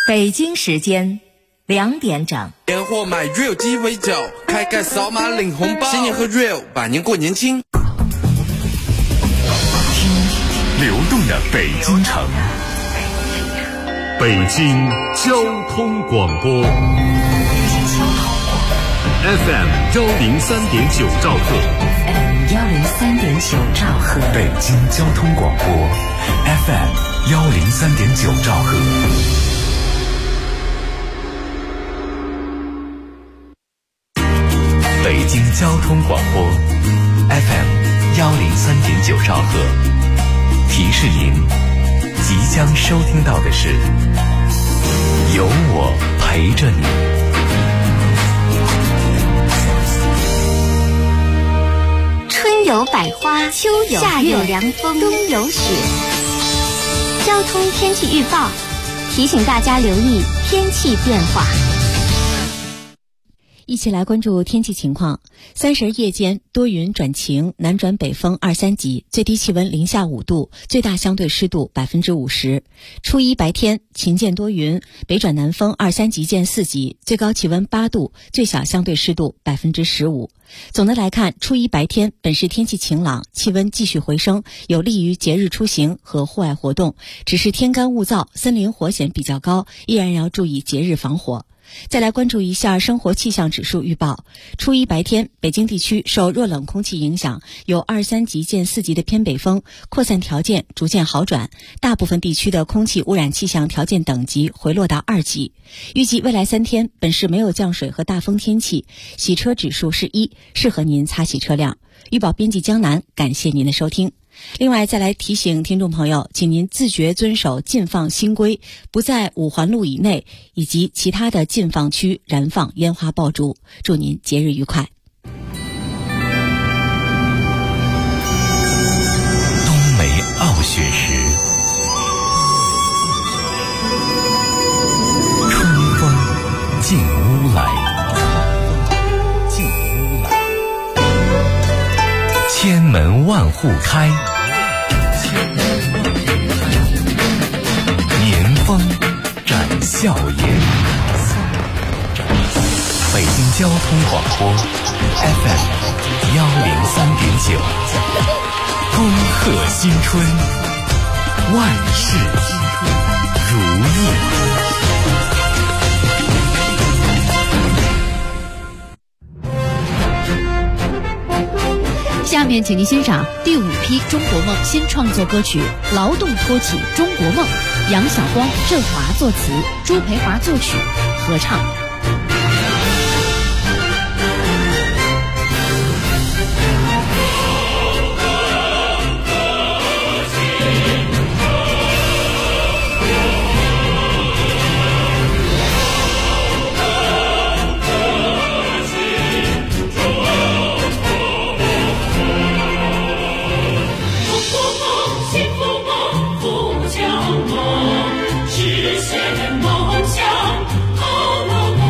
北京时间2点整。 年货买 Real 鸡尾酒，开盖扫码领红包，新年喝 Real， 百年过年轻。 听流动的北京城，北京交通广播 FM 103.9兆赫 103.9兆赫， 北京交通广播 FM 103.9兆赫。北京交通广播 FM 103.9兆赫，提示您即将收听到的是有我陪着你。 春有百花，秋有夏有凉风，冬有雪。交通天气预报提醒大家留意天气变化。 一起来关注天气情况。30夜间多云转晴，南转北风2、3级，最低气温零下5度，最大相对湿度50%。初一白天晴间多云，北转南风2、3级见4级，最高气温8度，最小相对湿度15%。总的来看，初一白天本市天气晴朗，气温继续回升，有利于节日出行和户外活动。只是天干物燥，森林火险比较高，依然要注意节日防火。再来关注一下生活气象指数预报。初一白天，北京地区受弱冷空气影响，有2、3级见4级的偏北风，扩散条件逐渐好转，大部分地区的空气污染气象条件等级回落到2级。预计未来3天，本市没有降水和大风天气，洗车指数是1，适合您擦洗车辆。预报编辑江南，感谢您的收听。另外，再来提醒听众朋友，请您自觉遵守禁放新规，不在5环路以内以及其他的禁放区燃放烟花爆竹。祝您节日愉快。 冬梅傲雪时，春风进屋来，千门万户开，年风展笑颜。北京交通广播 FM 103.9，恭贺新春，万事如意。 下面请您欣赏第5批中国梦新创作歌曲《劳动托起中国梦》，杨晓光、郑华作词，朱培华作曲，合唱。 实现梦想，好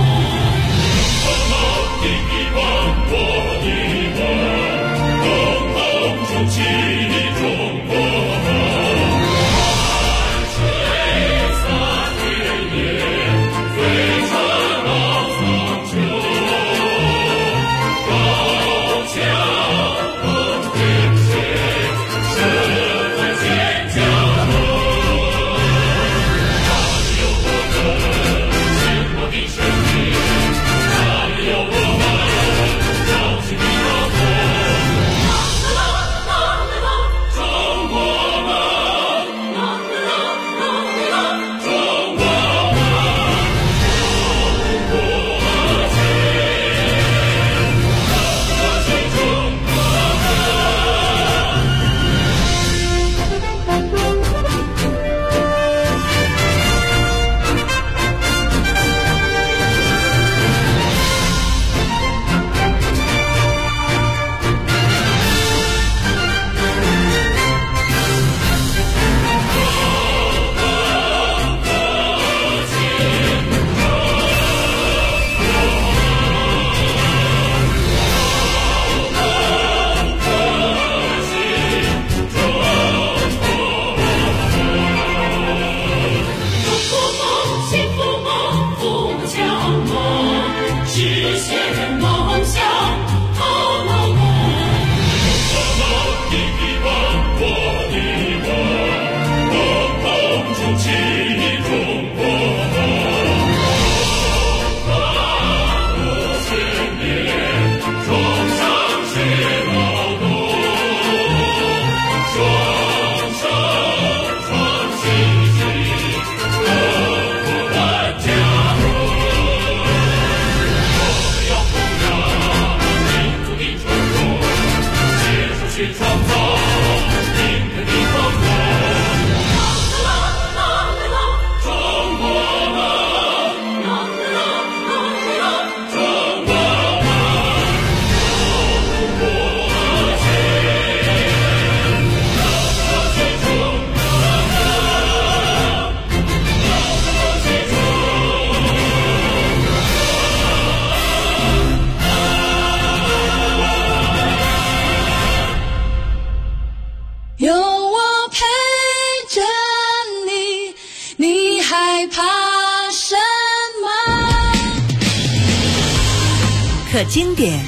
可经典，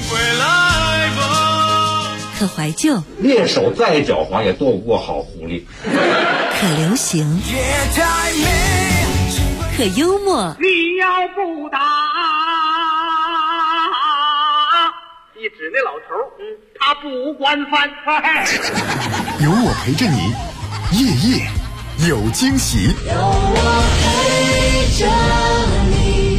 可怀旧， 猎手再狡猾也躲不过好狐狸。 可流行，可幽默。 你要不打，一指那老头，他不管饭。 有我陪着你，夜夜有惊喜。 有我陪着你。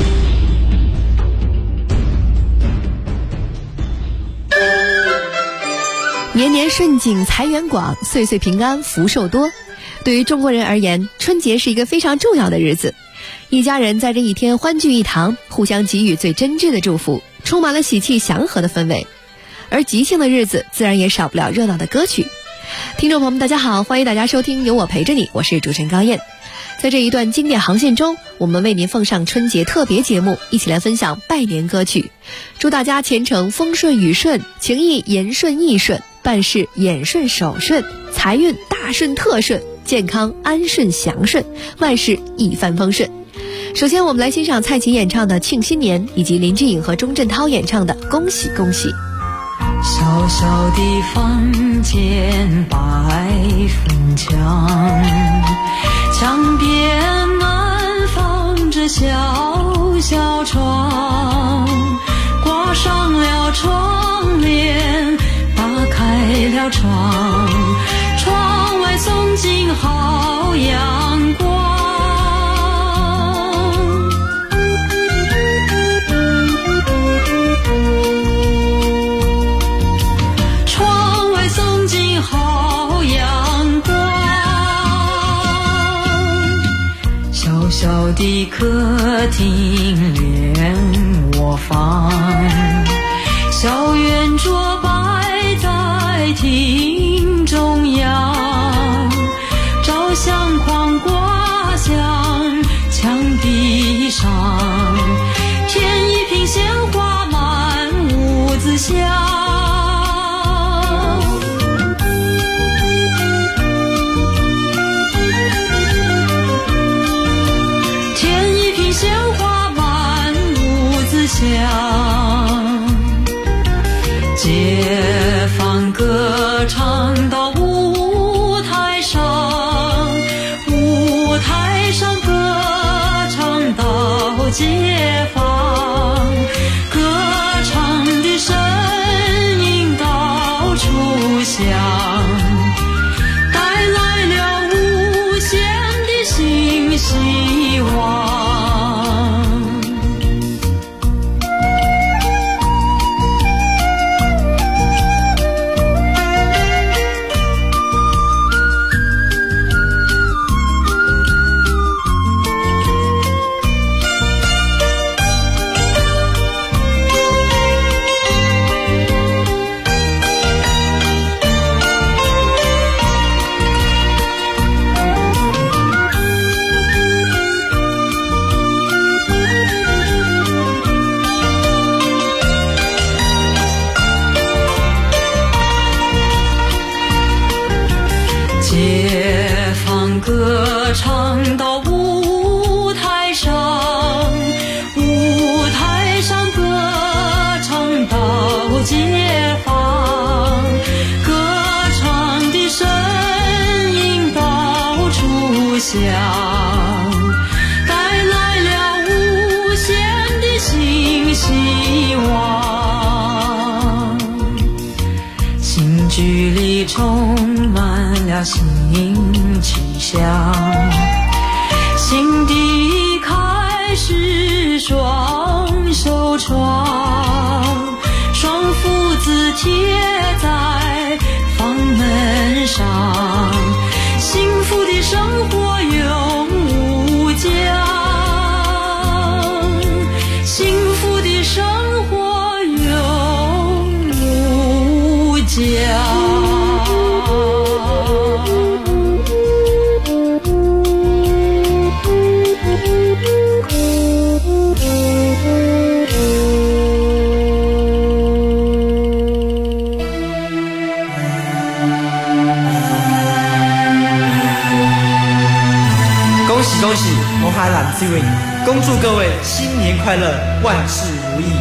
年年顺景，财源广，岁岁平安，福寿多。对于中国人而言，春节是一个非常重要的日子，一家人在这一天欢聚一堂，互相给予最真挚的祝福，充满了喜气祥和的氛围。而吉庆的日子自然也少不了热闹的歌曲。听众朋友们大家好，欢迎大家收听有我陪着你，我是主持人高燕。在这一段经典航线中，我们为您奉上春节特别节目，一起来分享拜年歌曲，祝大家前程风顺雨顺，情谊言顺意顺，办事眼顺手顺，财运大顺特顺，健康安顺祥顺，万事一帆风顺。首先我们来欣赏蔡琴演唱的《庆新年》，以及林志颖和钟镇涛演唱的《恭喜恭喜》。 小小的房间百分墙，墙边安放着小小床，挂上了窗帘，打开了窗，窗外送进好阳光。小的客厅连卧房，小圆桌摆在厅中央，照相框挂向墙壁上，添一瓶鲜花满屋子香。解放歌唱到舞台上，舞台上歌唱到解放，歌唱的声音到处响，带来了无限的新希望。歌唱到舞台上，舞台上歌唱到解放，歌唱的声音到处响，带来了无限的新希望。新居里充满了新气象，新的开始双手窗，双福字贴在房恭喜我海蓝志伟，恭祝各位新年快乐，万事如意。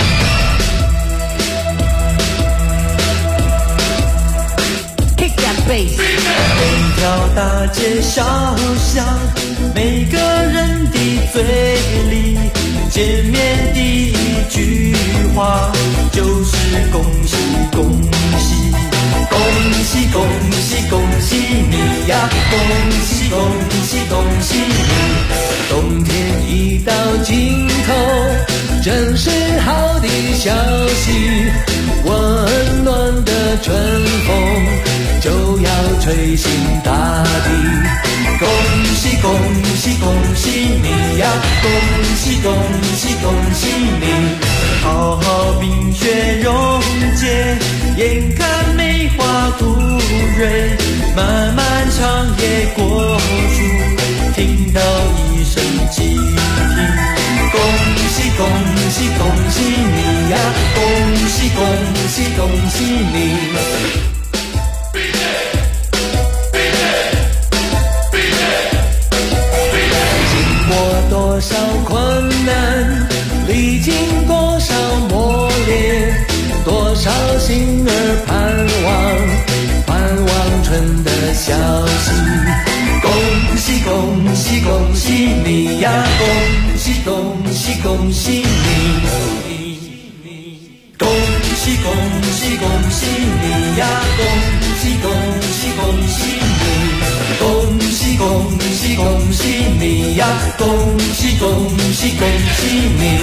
每条大街小巷，每个人的嘴里，见面第一句话就是恭喜恭喜，恭喜恭喜恭喜你呀，恭喜恭喜恭喜你。冬天一到尽头，正是好的消息，温暖的春风就要吹醒大地。恭喜恭喜恭喜你呀，恭喜恭喜恭喜你。好好冰雪溶解，眼看梅花吐蕊，漫漫长夜过处，听到一声鸡啼。恭喜恭喜恭喜你呀，恭喜恭喜恭喜你。多少困难，历经多少磨练，多少心儿盼望春的消息。恭喜恭喜恭喜你呀，恭喜恭喜恭喜你。恭喜恭喜恭喜你呀，恭喜恭喜恭喜你。恭喜恭喜恭喜你呀，恭喜恭喜恭喜你。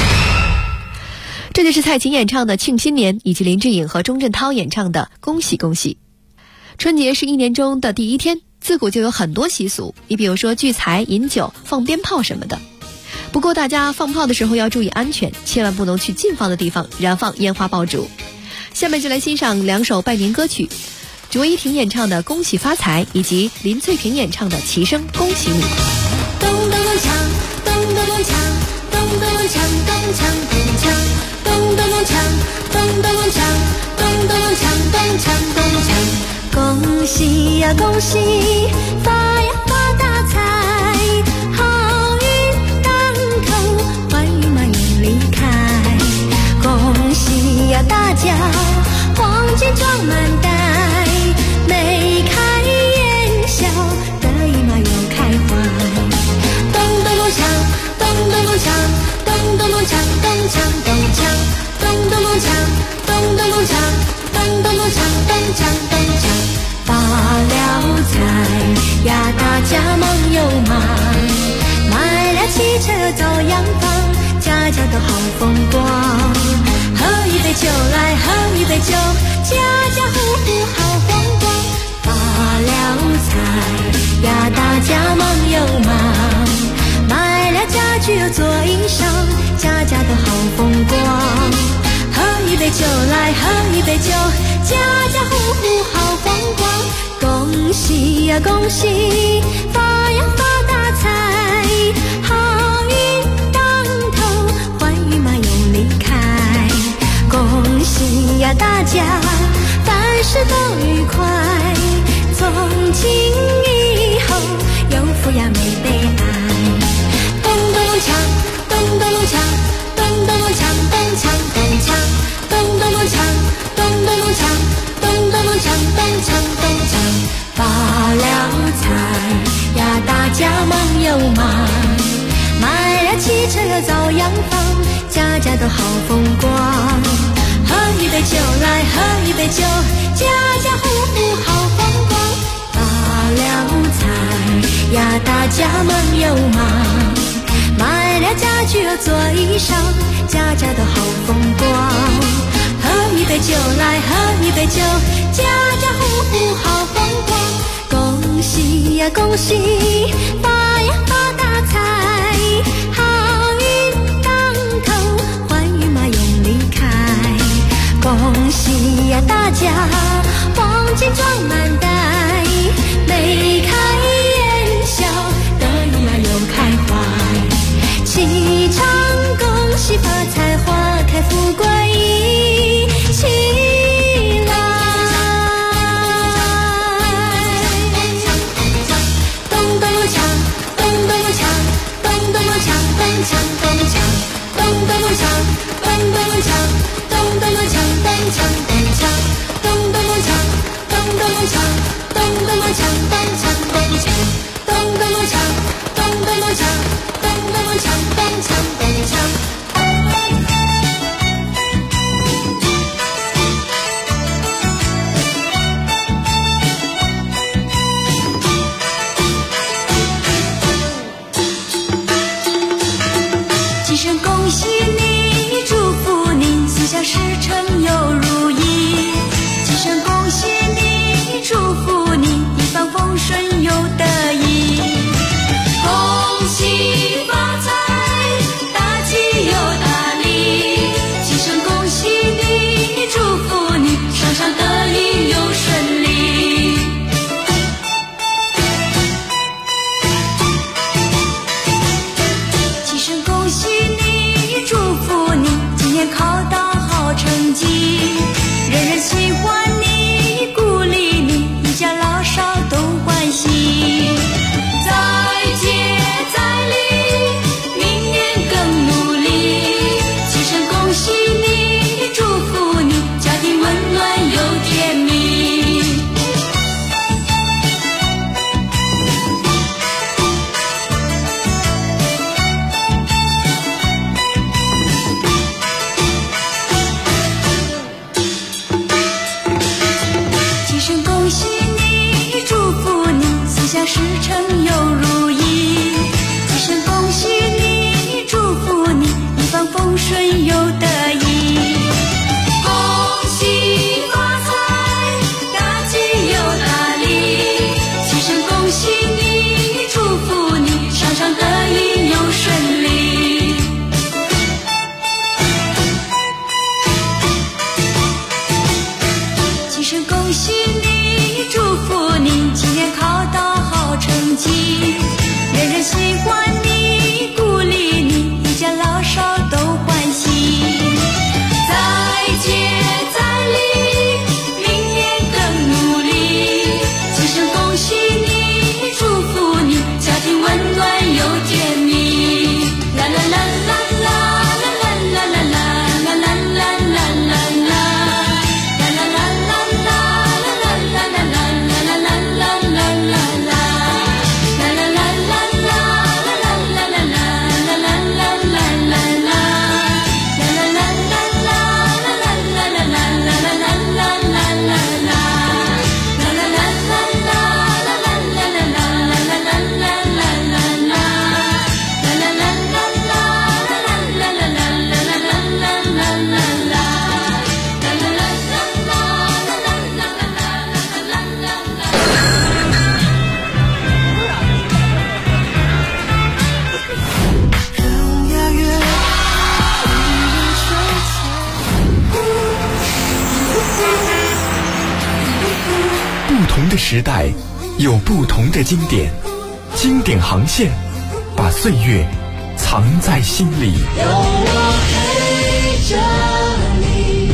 这就是蔡琴演唱的《庆新年》，以及林志颖和钟镇涛演唱的《恭喜恭喜》。春节是一年中的第一天，自古就有很多习俗，你比如说聚财、饮酒、放鞭炮什么的。不过大家放炮的时候要注意安全，千万不能去禁放的地方燃放烟花爆竹。下面就来欣赏两首拜年歌曲，卓依婷演唱的《恭喜发财》，以及林翠萍演唱的《齐声恭喜你》。 咚咚咚锵，咚咚咚锵，咚咚咚锵，咚锵咚锵，咚咚咚锵，咚咚咚锵，咚咚咚锵，咚锵咚锵。恭喜呀恭喜，发呀发大财，好运当头，坏运嘛永离开。恭喜呀大家，黄金装满袋，眉开眼笑，得意嘛又开怀。咚咚咚锵，咚咚咚锵，咚咚咚锵，咚锵咚锵，咚咚咚锵，咚咚咚锵，咚咚咚锵，咚锵咚锵。发了财呀，大家忙又忙，买了汽车照样放，家家都好风光。喝一杯酒来，喝一杯酒，家家户户好风光。发了财呀，大家忙又忙，买了家具又做衣裳，家家都好风光。喝一杯酒来，喝一杯酒，家家户户好风光。恭喜呀恭喜，发呀发大财，好运当头，坏运嘛永离开。恭喜呀大家，凡事都愉快，从今以后有福呀没悲哀。咚咚咚锵，咚咚咚锵，咚咚咚锵，咚锵咚锵，咚咚咚锵，咚咚咚锵，咚咚咚锵，咚锵咚锵。发了财呀，大家忙又忙，买了汽车照样放，家家都好风光。喝一杯酒来，喝一杯酒，家家户户好风光。发了财呀，大家忙又忙，买了家具又做衣裳，家家都好风光。喝一杯酒来，喝一杯酒，家家户户好风光。恭喜呀恭喜，发呀发大财，好运当头，坏运嘛永离开。恭喜喜呀大家黄金装满袋，眉开眼笑，得意满又开怀，齐唱恭喜发财，花开富贵一起来。咚咚咚锵，咚咚咚锵，咚咚咚锵，咚锵咚锵，咚咚咚锵，咚咚咚锵，咚咚咚锵，咚锵咚锵，咚咚咚锵，咚咚咚锵，咚咚咚锵，咚锵咚锵，咚咚咚锵，咚咚咚锵，咚咚咚锵，咚锵咚锵。几声恭喜你，祝福你，心想事成又如意。几声恭喜你，祝福你，一帆风顺又得意。恭喜发财，大吉又大利。几声恭喜你，祝福你，上上得意又顺利。几声恭喜你，祝福你，今年考到好成绩，人人喜欢你，鼓励你，一家老少都欢喜。再接再厉，明年更努力。几声恭喜你，祝福你，家庭温暖又甜蜜。几声恭喜你，祝福你，心想事成又如意。几声恭喜你，祝福你，一帆风顺又得意。恭喜发财，大吉又大利。几声恭喜你，祝福你，上上得意又顺利。几声恭喜你，祝福你，今年考到好成绩，人人喜欢你，鼓励你，一家老少都欢喜。再接再厉，明年更努力。几声恭喜你，祝福你，家庭温暖又甜蜜。啦啦啦啦啦啦啦啦啦啦啦啦啦啦啦。 不同的时代有不同的经典，经典航线把岁月藏在心里。 有我陪着你。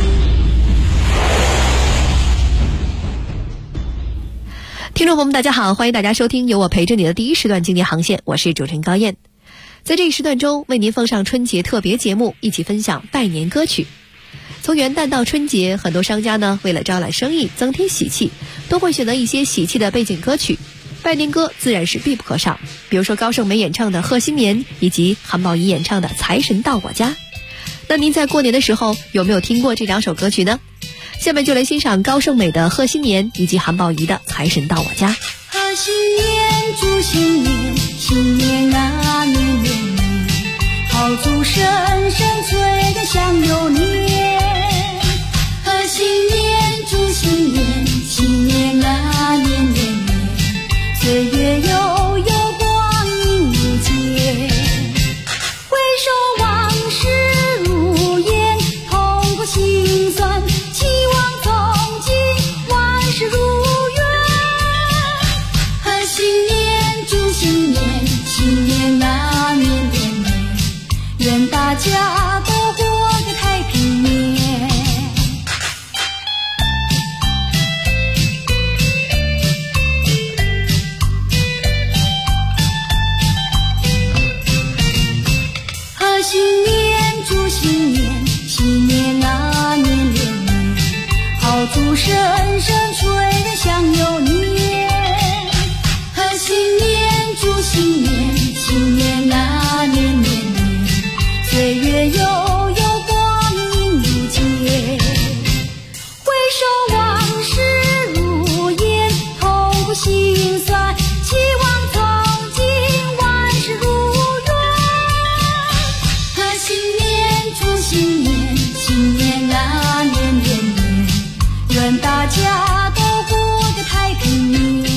听众朋友们，大家好，欢迎大家收听由我陪着你的第一时段经典航线，我是主持人高燕。在这一时段中，为您奉上春节特别节目，一起分享拜年歌曲。从元旦到春节，很多商家呢为了招揽生意、增添喜气，都会选择一些喜气的背景歌曲。拜年歌自然是必不可少，比如说高胜美演唱的《贺新年》，以及韩宝仪演唱的《财神到我家》。那您在过年的时候有没有听过这两首歌曲呢？下面就来欣赏高胜美的《贺新年》，以及韩宝仪的《财神到我家》。 贺新年，祝新年，新年啊年年年，炮竹声声催得像牛年。贺新年，祝新年，新年啊年年年，岁月悠悠光阴如箭。回首往事如烟，痛苦心酸，期望声声催人想有年，新年祝新年，新年啊年年年，岁月悠悠光阴如箭，回首往事如烟，痛苦心酸，期望曾经万事如愿。新年祝新年，新年啊年年年，愿大家都过得太平年。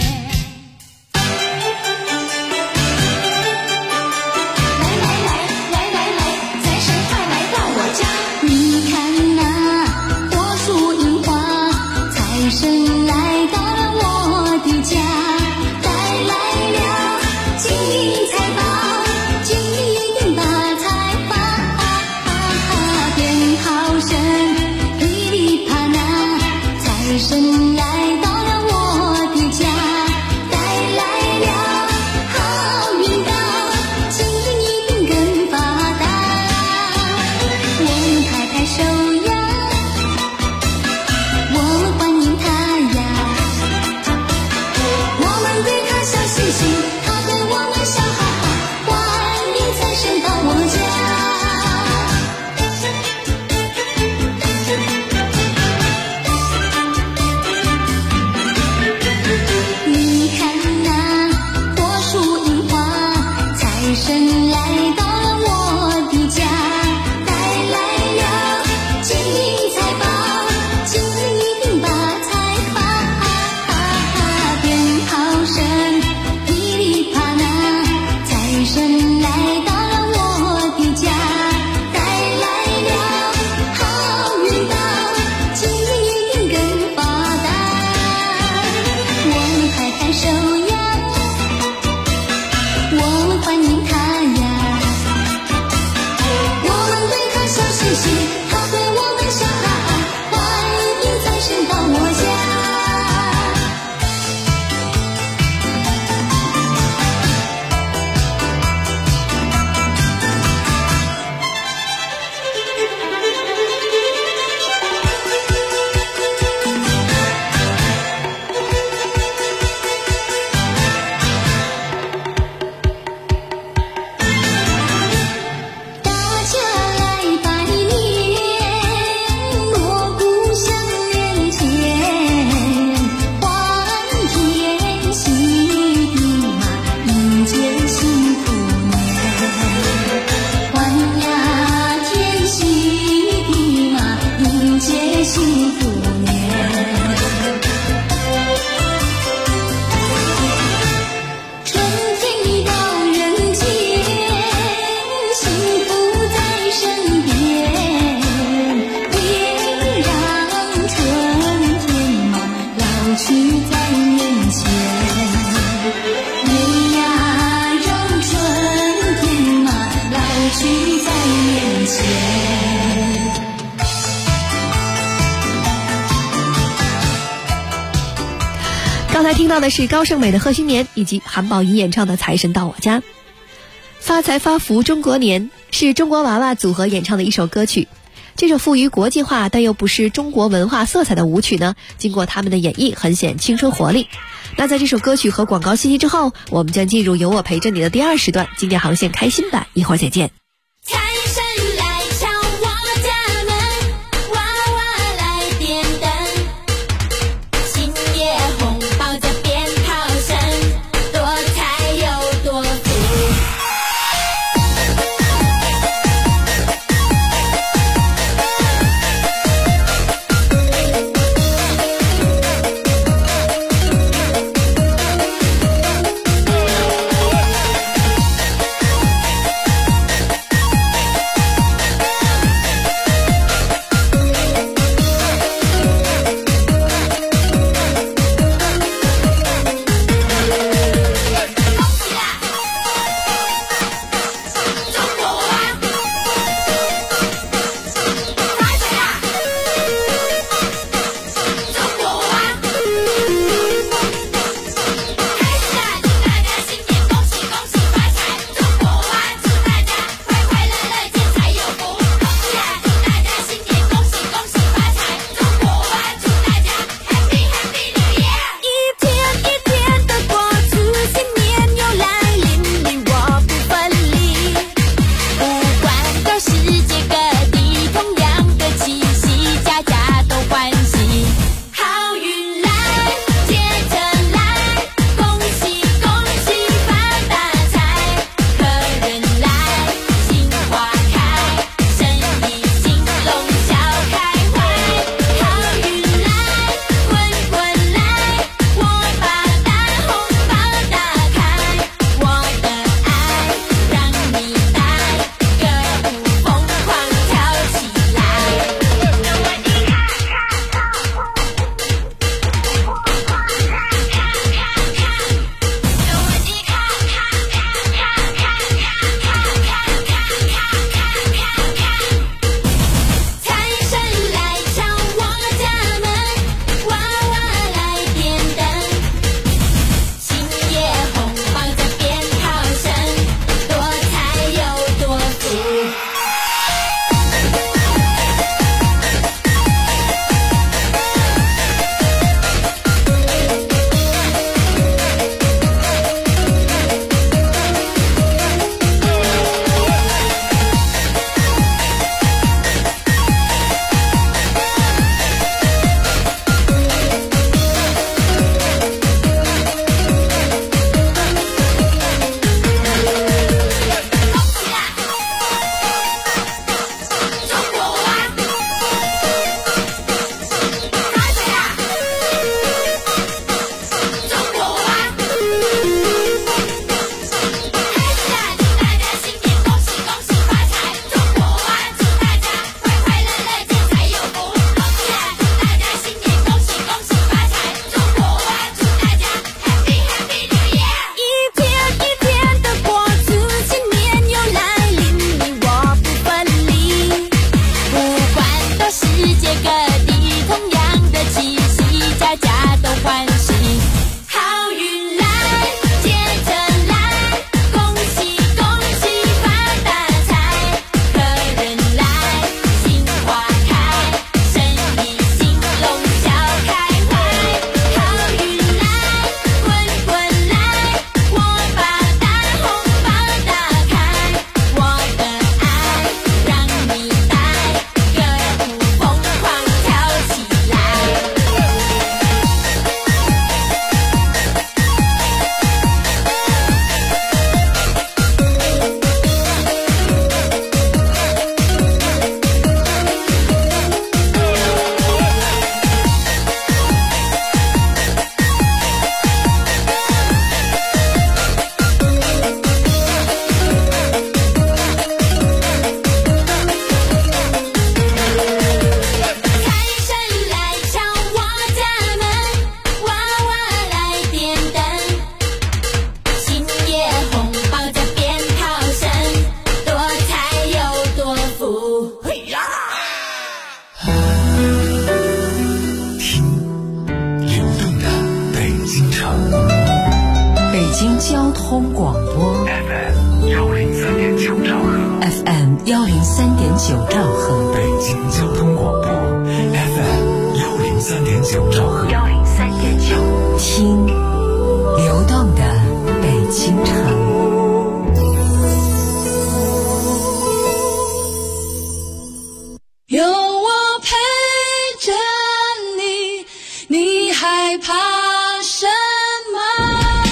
刚才听到的是高胜美的《贺新年》，以及韩宝仪演唱的《财神到我家》。发财发福中国年是中国娃娃组合演唱的一首歌曲。这首富于国际化但又不失中国文化色彩的舞曲呢，经过他们的演绎很显青春活力。那在这首歌曲和广告信息之后，我们将进入有我陪着你的第二时段经典航线开心版，一会儿再见。 财神来敲我家门，娃娃来点灯，新年红包在鞭炮声，多财又多福。 欢喜。好运来，接着来，恭喜恭喜发大财，客人来，心花开，生意兴隆笑开怀。好运来，滚滚来，我把大红包打开，我的爱让你带，歌舞疯狂跳起来。财神来敲我家门，娃娃来点灯，新year红包在鞭炮声，多财又多福。嘿呀！ 听流动的北京城北京交通广播 FM 103.9兆赫 FM 103.9兆赫， 北京交通广播 FM 103.9兆赫 103.9，听流动的北京城。 有我陪着你，你害怕什么？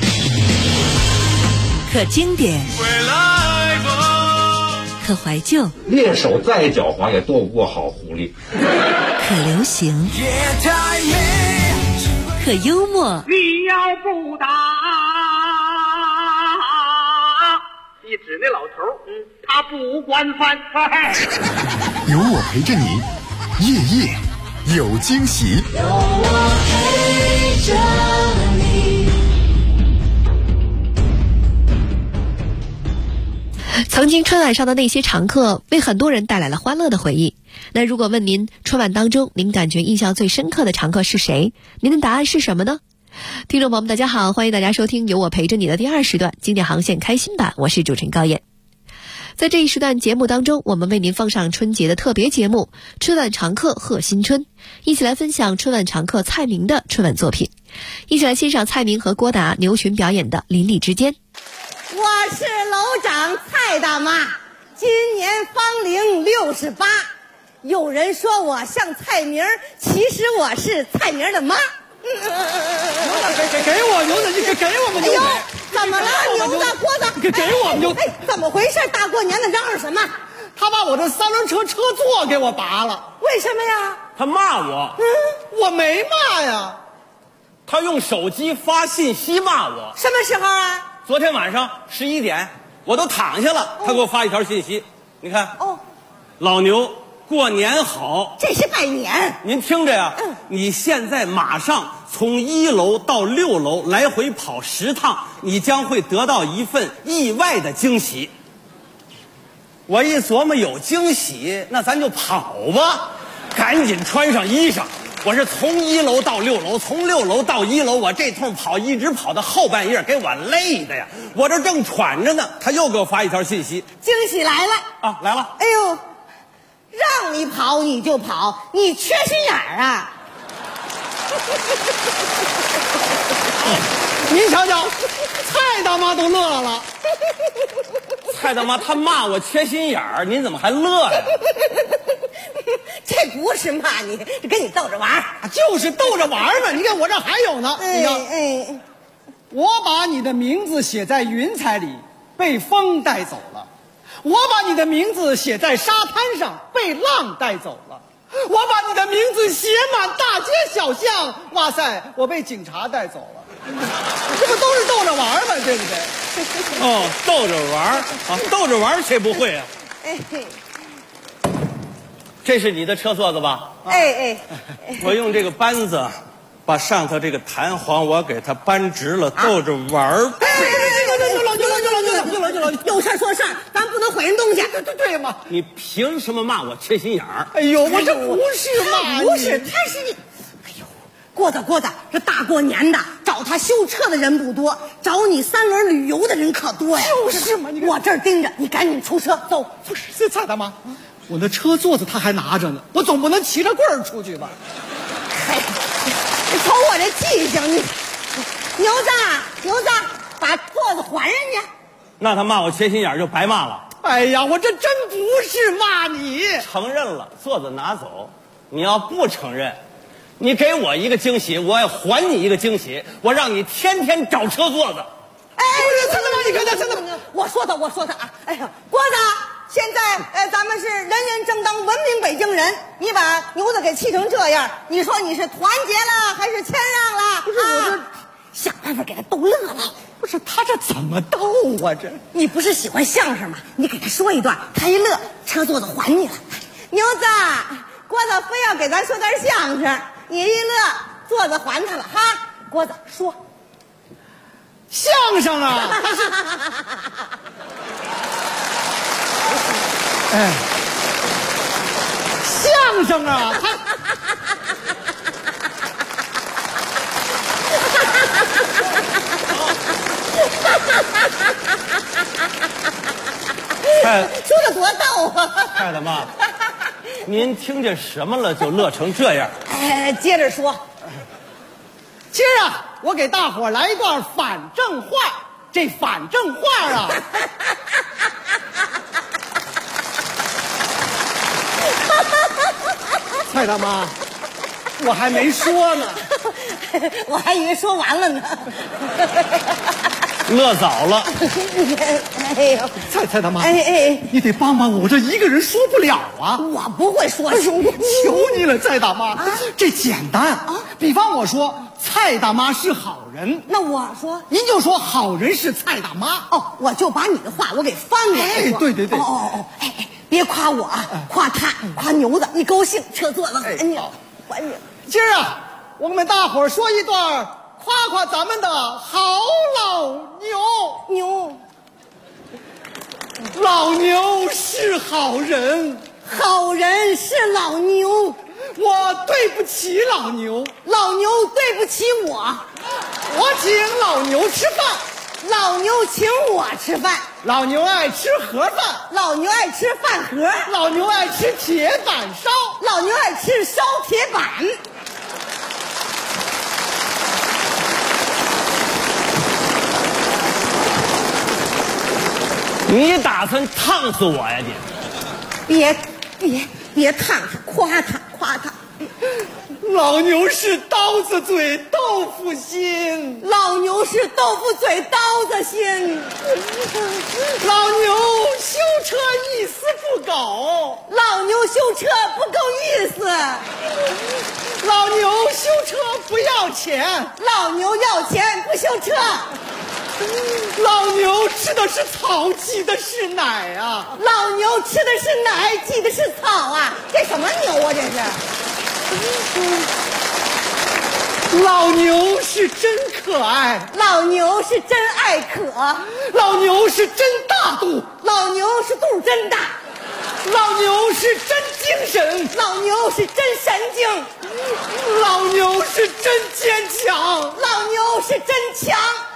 可经典，可怀旧， 猎手再狡猾也躲不过好狐狸。 可流行，可幽默， 你要不打，一指那老头，他不惯犯。 有我陪着你，夜夜有惊喜。 有我陪着你。 曾经春晚上的那些常客，为很多人带来了欢乐的回忆。那如果问您，春晚当中您感觉印象最深刻的常客是谁？您的答案是什么呢？听众朋友们，大家好，欢迎大家收听由我陪着你的第2时段经典航线开心版，我是主持人高燕。在这一时段节目当中，我们为您放上春节的特别节目《春晚常客贺新春》，一起来分享春晚常客蔡明的春晚作品，一起来欣赏蔡明和郭达、牛群表演的《邻里之间》。 我是楼长蔡大妈，今年芳龄68。有人说我像蔡明，其实我是蔡明的妈。 给我牛子，你给我们牛仔。 怎么了？牛子、郭子， 给我们牛。 怎么回事？大过年的嚷嚷什么？ 他把我这3轮车车座给我拔了。 为什么呀？ 他骂我。我没骂呀。他用手机发信息骂我。 什么时候啊？ 昨天晚上11点，我都躺下了，他给我发一条信息，你看。老牛。过年好， 这是拜年。 您听着呀，你现在马上从1楼到6楼来回跑10趟，你将会得到一份意外的惊喜。我一琢磨有惊喜，那咱就跑吧，赶紧穿上衣裳。我是从1楼到6楼，从6楼到1楼，我这通跑一直跑到后半夜，给我累的呀！我这正喘着呢，他又给我发一条信息， 惊喜来了啊，来了！ 哎呦！让你跑你就跑，你缺心眼儿啊！ 您瞧瞧，蔡大妈都乐了。蔡大妈她骂我缺心眼儿，您怎么还乐呀？ 这不是骂你，是跟你逗着玩儿。 就是逗着玩儿嘛！你看我这还有呢，你看，我把你的名字写在云彩里，被风带走了。我把你的名字写在沙滩上，被浪带走了。我把你的名字写满大街小巷，哇塞，我被警察带走了。这不都是逗着玩吗？对不对？哦，逗着玩啊，逗着玩谁不会啊？这是你的车座子吧？我用这个扳子把上头这个弹簧我给它扳直了，逗着玩儿。 有事说事儿，咱不能毁人东西。 对嘛？你凭什么骂我缺心眼儿？ 哎呦，我这不是骂你，不是，他是你。哎呦， 郭子，这大过年的找他修车的人不多，找你3轮旅游的人可多呀。 就是嘛，你我这儿盯着，你赶紧出车走。 不是，这蔡大妈，我那车座子他还拿着呢，我总不能骑着棍儿出去吧？ 嘿，你瞅我这记性，你牛子，把座子还人家。 那他骂我缺心眼就白骂了。 哎呀，我这真不是骂你， 承认了，座子拿走。你要不承认，你给我一个惊喜，我也还你一个惊喜，我让你天天找车座子。 哎，蔡大妈，你看他，我说他啊！哎呀，郭子，现在咱们是人人正当文明北京人，你把牛子给气成这样，你说你是团结了还是谦让了？ 不是我这想办法给他逗乐了。 不是他这怎么逗啊？这你不是喜欢相声吗？你给他说一段，他一乐，车座子还你了。牛子，郭子非要给咱说段相声，你一乐，座子还他了哈。郭子说相声啊。哎，相声啊， 说的多逗啊！ 蔡大妈，您听见什么了就乐成这样？ 哎，接着说。 今儿啊，我给大伙来一段反正话。这反正话啊，蔡大妈，我还没说呢， 我还以为说完了呢。 乐早了。 哎呦， 蔡大妈， 哎， 你得帮帮我，这一个人说不了啊。 我不会说。 哎呦，我求你了，蔡大妈，这简单啊。比方我说蔡大妈是好人， 那我说您就说好人是蔡大妈。 哦，我就把你的话我给翻过来。 哎，对。 哎，别夸我啊，夸他，夸牛子，你高兴，车座子还你，还你。 今儿啊，我们大伙儿说一段。夸夸咱们的好老牛，老牛是好人， 好人是老牛。 我对不起老牛， 老牛对不起我。 我请老牛吃饭， 老牛请我吃饭。 老牛爱吃盒饭， 老牛爱吃饭盒。 老牛爱吃铁板烧， 老牛爱吃烧铁板。 你打算烫死我呀你？ 别烫他，夸他。 老牛是刀子嘴豆腐心， 老牛是豆腐嘴刀子心。 老牛修车一丝不苟， 老牛修车不够意思。 老牛修车不要钱， 老牛要钱不修车。 老牛吃的是草，挤的是奶啊！ 老牛吃的是奶，挤的是草啊！这什么牛啊？这是。 老牛是真可爱， 老牛是真爱可， 老牛是真大度， 老牛是肚真大， 老牛是真精神， 老牛是真神经， 老牛是真坚强， 老牛是真强。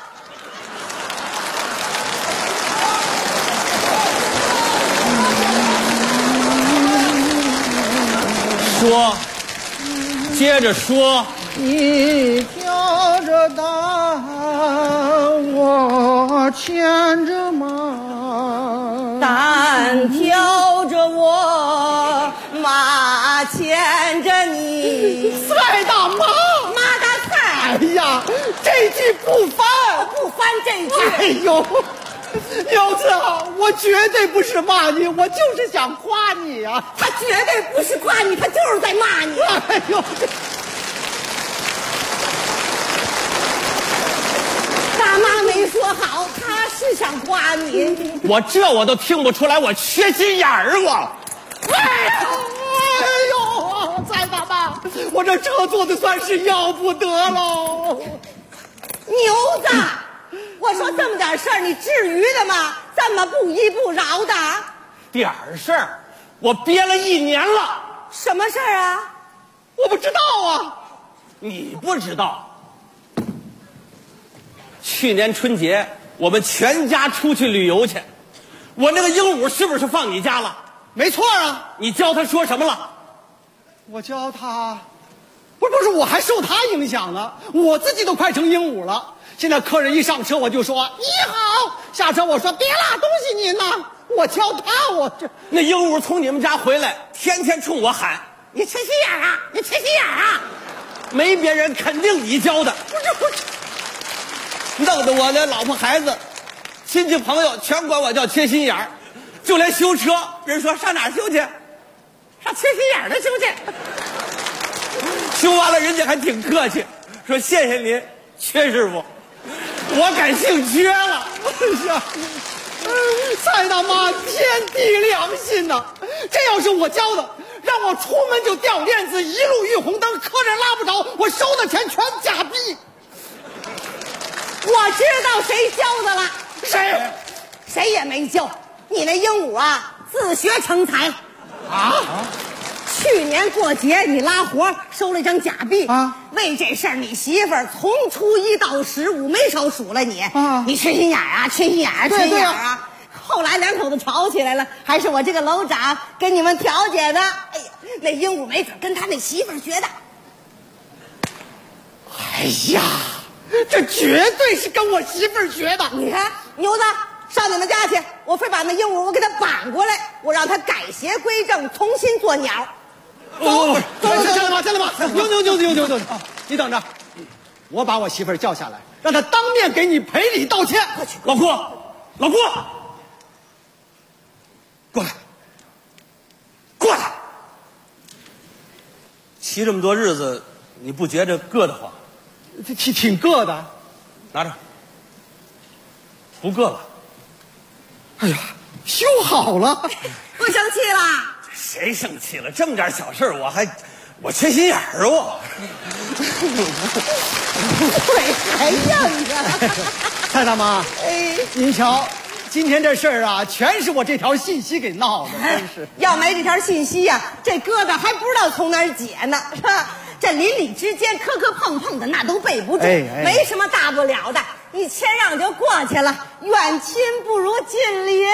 说，接着说。 你挑着担，我牵着马， 担挑着我，马牵着你。 蔡大妈， 马大菜。 哎呀，这句不翻， 不翻这句。 哎呦，牛子，我绝对不是骂你，我就是想夸你啊。 他绝对不是夸你，他就是在骂你。 哎呦， 大妈没说好，他是想夸你。 我都听不出来，我缺心眼儿我。 哎呦，蔡大妈，我这车座子算是要不得喽。 牛子，我说这么点事儿，你至于的吗？这么不依不饶的？ 点儿事儿，我憋了1年了。 什么事儿啊？ 我不知道啊。 你不知道，去年春节我们全家出去旅游去，我那个鹦鹉是不是放你家了？ 没错啊。 你教他说什么了？ 我教他，不是，我还受他影响呢。我自己都快成鹦鹉了。现在客人一上车我就说你好，下车我说别啦，恭喜您呐。我教他，我这那鹦鹉从你们家回来，天天冲我喊：“你缺心眼啊，你缺心眼啊！”没别人，肯定你教的。不是，弄得我的老婆孩子、亲戚朋友全管我叫缺心眼儿，就连修车，人说上哪儿修去？上缺心眼儿的修去。修完了，人家还挺客气，说谢谢您，缺师傅。我改姓缺了。 哎呀，蔡大妈天地良心呐！这要是我教的，让我出门就掉链子，一路遇红灯，客人拉不着，我收的钱全假币。 我知道谁教的了， 谁？ 谁也没教。你那鹦鹉啊，自学成才。去年过节你拉活收了一张假币啊，为这事儿你媳妇儿从初一到15没少数了你啊，你缺心眼啊，缺心眼啊，缺心眼啊。后来两口子吵起来了，还是我这个楼长给你们调解的。哎呀，那鹦鹉没准跟他那媳妇儿学的。 哎呀，这绝对是跟我媳妇儿学的。 你看，牛子上你们家去，我非把那鹦鹉我给他扳过来，我让他改邪归正，重新做鸟。 走，真的吗？牛，你等着，我把我媳妇儿叫下来，让她当面给你赔礼道歉。 快去，老郭，过来。骑这么多日子，你不觉着硌得慌？ 挺硌的。 拿着，不硌了。 哎呀，修好了， 不生气啦？ 谁生气了？这么点小事我缺心眼儿哦。 鬼还硬着。 蔡大妈，您瞧，今天这事儿啊，全是我这条信息给闹的，真是。 要没这条信息呀，这疙瘩还不知道从哪儿解呢，是吧？这邻里之间磕磕碰碰的，那都背不住，没什么大不了的，一谦让就过去了。远亲不如近邻。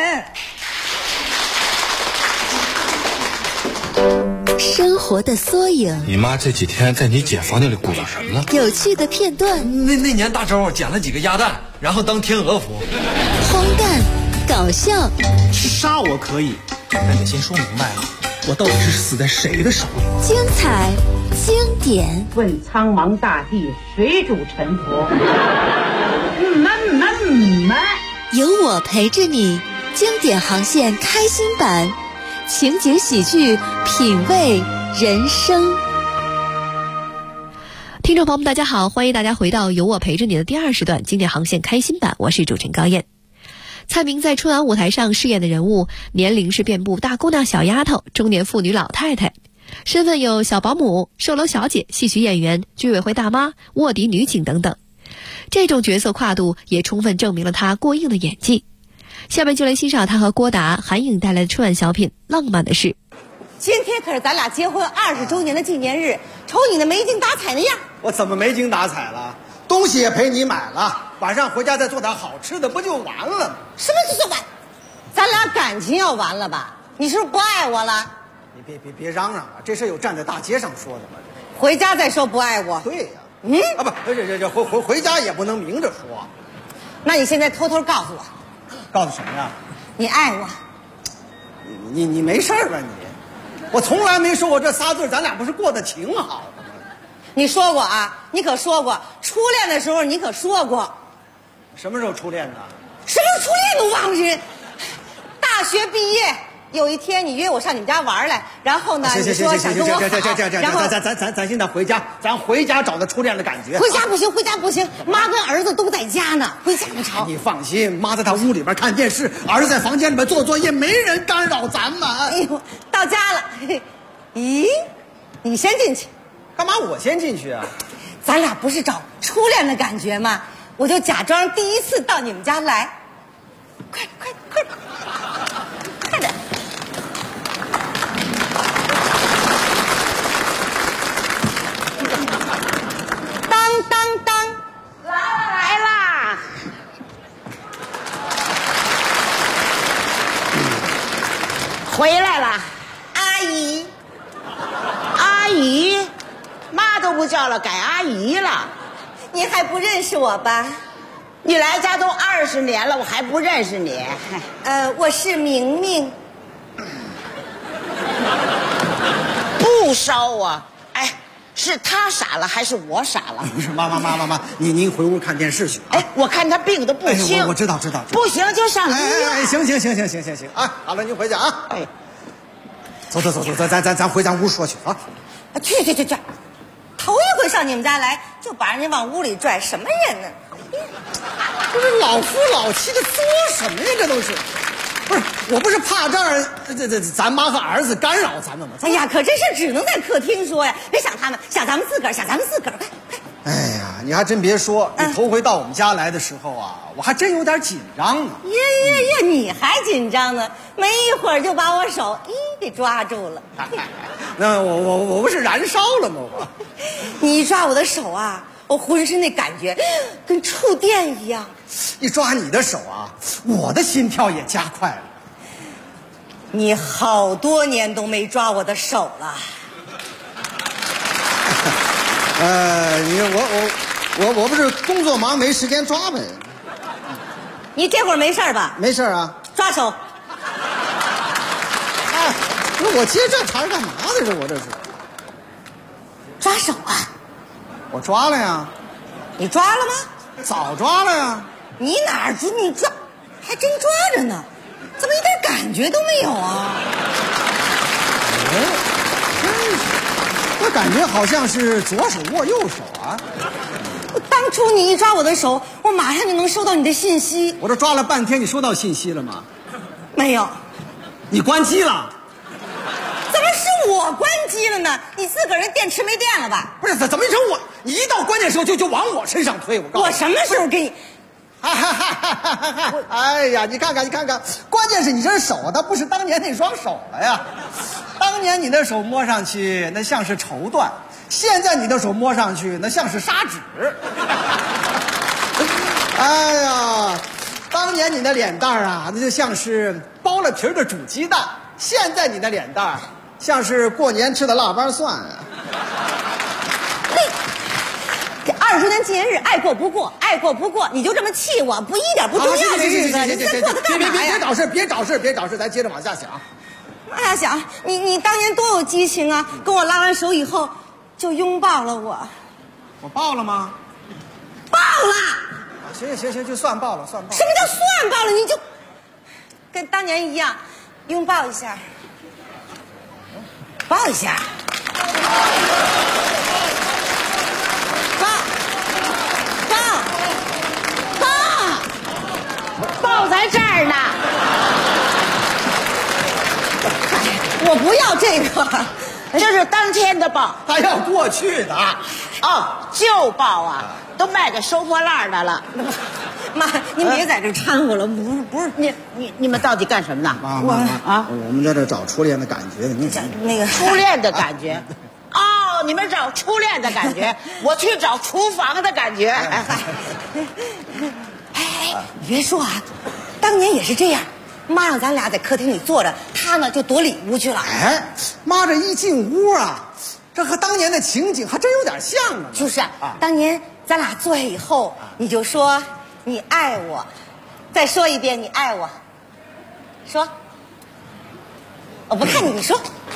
生活的缩影。 你妈这几天在你姐房间里鼓捣什么呢？ 有趣的片段。 那年大周捡了几个鸭蛋，然后当天鹅服。 荒诞，搞笑。 杀我可以，但得先说明白了，我到底是死在谁的手里。 精彩，经典。 问苍茫大地，谁主沉浮？ 有我陪着你，经典航线开心版。情景喜剧，品味人生。 听众朋友们大家好，欢迎大家回到有我陪着你的第2时段经典航线开心版，我是主持人高燕。蔡明在春晚舞台上饰演的人物，年龄是遍布大姑娘、小丫头、中年妇女、老太太，身份有小保姆、售楼小姐、戏曲演员、居委会大妈、卧底女警等等。这种角色跨度也充分证明了她过硬的演技。下面就来欣赏他和郭达、韩颖带来的春晚小品《浪漫的事》。 今天可是咱俩结婚20周年的纪念日，瞅你那没精打采的样。 我怎么没精打采了？东西也陪你买了，晚上回家再做点好吃的，不就完了吗？ 什么就算完？咱俩感情要完了吧？你是不是不爱我了？ 你别嚷嚷了，这事有站在大街上说的吗？ 回家再说不爱我。 对呀，这回家也不能明着说。 那你现在偷偷告诉我。 告诉什么呀？ 你爱我。 你没事吧你？我从来没说过这仨字，咱俩不是过得挺好的吗？ 你说过啊，你可说过，初恋的时候你可说过。 什么时候初恋的？ 什么时候初恋都忘记？大学毕业有一天你约我上你们家玩来，然后呢你说想跟我好， 然后咱现在回家，咱回家找那初恋的感觉。 回家不行，妈跟儿子都在家呢，回家不成。 你放心，妈在她屋里边看电视，儿子在房间里边做作业，没人干扰咱们。 哎呦，到家了，咦，你先进去。 干嘛我先进去啊？ 咱俩不是找初恋的感觉吗？我就假装第一次到你们家来，快点。 呀？ 你还不认识我吧？ 你来家都20年了，我还不认识你。 我是明明。 不烧啊！哎，是他傻了还是我傻了？ 不是，妈，您回屋看电视去。 哎，我看他病得不轻。 我知道。 不行就上医院。 行啊！好了，您回去啊。哎，走，咱回咱屋说去啊。 去！头一回上你们家来，就把人家往屋里拽，什么人呢？ 不是老夫老妻的作什么呀？这都是。不是，我不是怕这儿咱妈和儿子干扰咱们吗？ 哎呀，可这事只能在客厅说呀，别想他们，想咱们自个儿，快！ 哎呀，你还真别说，你头回到我们家来的时候啊，我还真有点紧张呢。 呀，你还紧张呢？没一会儿就把我手给抓住了。 那我不是燃烧了吗？ 你一抓我的手啊，我浑身那感觉跟触电一样。 一抓你的手啊，我的心跳也加快了。 你好多年都没抓我的手了。 我不是工作忙没时间抓呗。 你这会儿没事吧？ 没事啊。 抓手。 哎，那我接这茬干嘛呢？我这是抓手啊！ 我抓了呀。 你抓了吗？ 早抓了呀。 你哪儿你抓？还真抓着呢，怎么一点感觉都没有啊？ 我感觉好像是左手握右手啊。 当初你一抓我的手，我马上就能收到你的信息。 我这抓了半天，你收到信息了吗？ 没有。 你关机了？ 怎么是我关机了呢？你自个儿的电池没电了吧？ 不是，怎么成我？你一到关键时候就往我身上推，我告诉你。 我什么时候给你？ 哎呀，你看看，关键是你这手啊，它不是当年那双手了呀。当年你的手摸上去那像是绸缎，现在你的手摸上去那像是砂纸。哎呀，当年你的脸蛋啊，那就像是剥了皮的煮鸡蛋，现在你的脸蛋像是过年吃的腊八蒜啊。 这20年节日爱过不过，你就这么气我，不一点不重要的日子，你这过它干嘛呀？ 别找事，咱接着往下想。 往下想，你当年多有激情啊！跟我拉完手以后，就拥抱了我。 我抱了吗？ 抱了。 行，就算抱了。什么叫算抱了？你就跟当年一样，拥抱一下，抱一下。 抱在这儿呢。 我不要这个， 这是当天的抱， 他要过去的。 哦，旧抱啊，都卖给收破烂的了。 妈，您别在这掺和了，不是你们到底干什么呢？ 妈，我们在这找初恋的感觉， 那个初恋的感觉。哦，你们找初恋的感觉，我去找厨房的感觉。 你别说啊，当年也是这样。妈让咱俩在客厅里坐着，他呢就躲里屋去了。 哎，妈这一进屋啊，这和当年的情景还真有点像呢。 就是啊，当年咱俩坐下以后，你就说你爱我，再说一遍你爱我，说。我不看你，你说。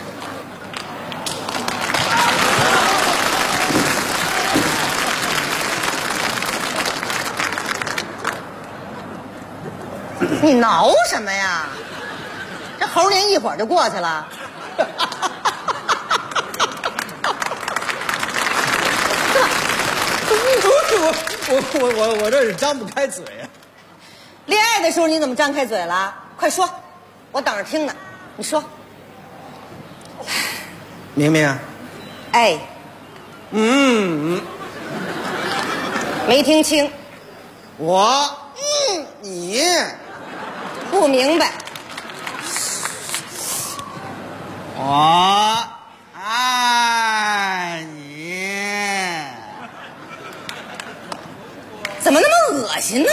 你挠什么呀？这猴年一会儿就过去了。 我这是张不开嘴啊。 恋爱的时候你怎么张开嘴了？快说，我等着听呢。你说。 明明。 哎。没听清。 你不明白。 我爱你。 怎么那么恶心呢？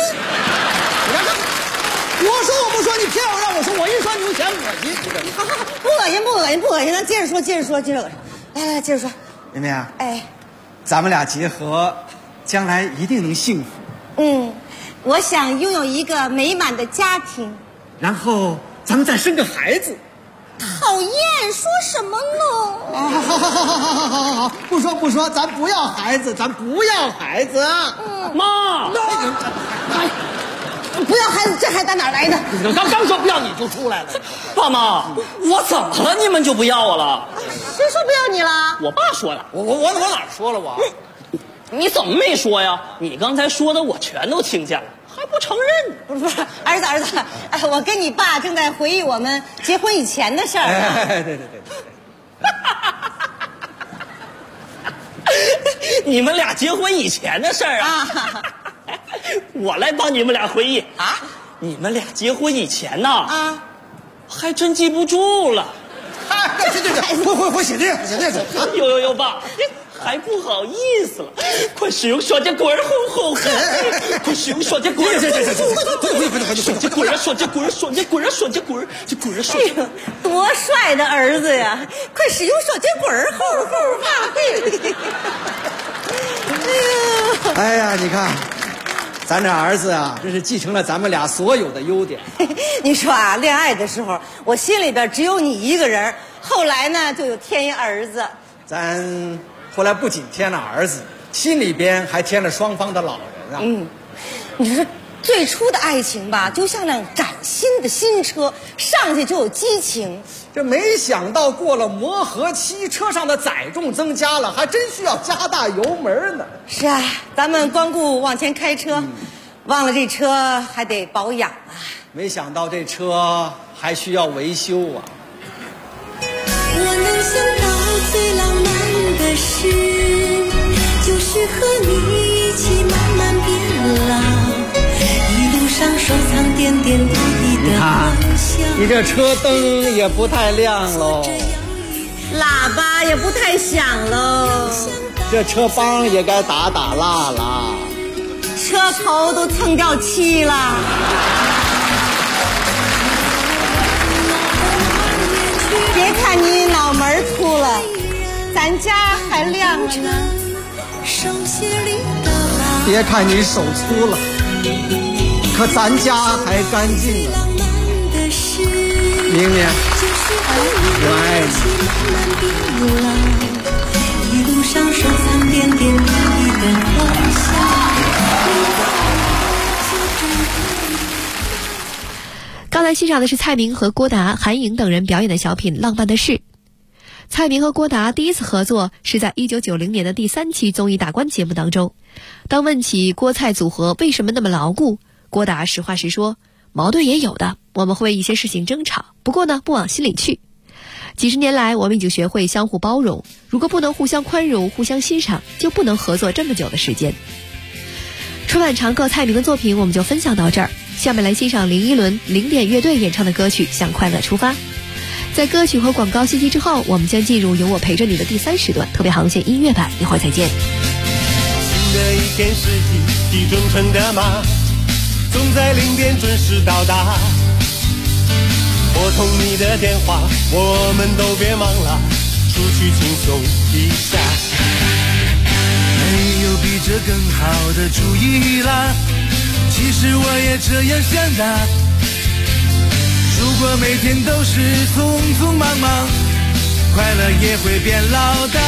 我说我不说，你偏要让我说，我一说你就嫌恶心。 好，不恶心，咱接着说。来，接着说。 明明， 哎， 咱们俩结合将来一定能幸福。 我想拥有一个美满的家庭， 然后咱们再生个孩子。 讨厌，说什么呢？ 好，不说，咱不要孩子， 妈， 不要孩子，这孩子哪来的？ 刚说不要你就出来了。 爸妈，我怎么了？你们就不要我了？ 谁说不要你了？ 我爸说了。 我哪说了我？ 你怎么没说呀？你刚才说的我全都听见了，还不承认？ 不是，儿子，我跟你爸正在回忆我们结婚以前的事儿。 对。 你们俩结婚以前的事儿啊？我来帮你们俩回忆啊！你们俩结婚以前呢？还真记不住了。 对，回写这个。 有爸。还不好意思了，快使用双截棍吼！快使用双截棍！双截棍！ 多帅的儿子呀！快使用双截棍吼！ 哎呀，你看，咱这儿子啊，真是继承了咱们俩所有的优点。 你说啊，恋爱的时候，我心里边只有你一个人，后来呢，就有添一儿子。 咱后来不仅添了儿子，心里边还添了双方的老人啊。 你说最初的爱情吧，就像辆崭新的新车，上去就有激情。 这没想到过了磨合期，车上的载重增加了，还真需要加大油门呢。 是啊，咱们光顾往前开车，忘了这车还得保养啊。 没想到这车还需要维修啊。 我能想到最浪漫的事，就是和你一起慢慢变老，一路上收藏点点滴滴的欢笑。 你这车灯也不太亮喽， 喇叭也不太响喽， 这车帮也该打蜡了， 车头都蹭掉漆了。别看你脑门粗了，咱家还亮着呢。 别看你手粗了，可咱家还干净了。明明，我爱你。一路上收藏点点滴滴的欢笑。 刚才欣赏的是蔡明和郭达、韩颖等人表演的小品《浪漫的事》。蔡明和郭达第一次合作是在1990年的第3期综艺大观节目当中。当问起郭蔡组合为什么那么牢固，郭达实话实说，矛盾也有的，我们会为一些事情争吵，不过呢，不往心里去。几十年来，我们已经学会相互包容，如果不能互相宽容、互相欣赏，就不能合作这么久的时间。春晚常客蔡明的作品我们就分享到这儿，下面来欣赏林依轮零点乐队演唱的歌曲《向快乐出发》。在歌曲和广告信息之后，我们将进入有我陪着你的第3时段特别航线音乐版，一会儿再见。 新的一天是一匹忠诚的马，总在0点准时到达。拨通你的电话，我们都别忙了，出去轻松一下。没有比这更好的主意啦，其实我也这样想的。如果每天都是匆匆忙忙，快乐也会变老的。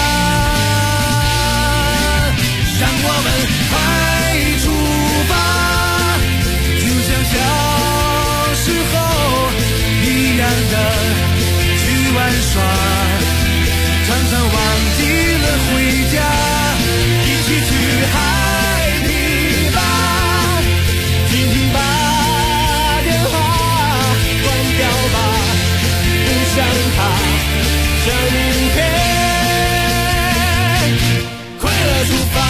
让我们快出发，就像小时候一样的去玩耍，常常忘记了回家，一起去海堤吧，听听吧电话关掉吧，不想他这明天快乐出发。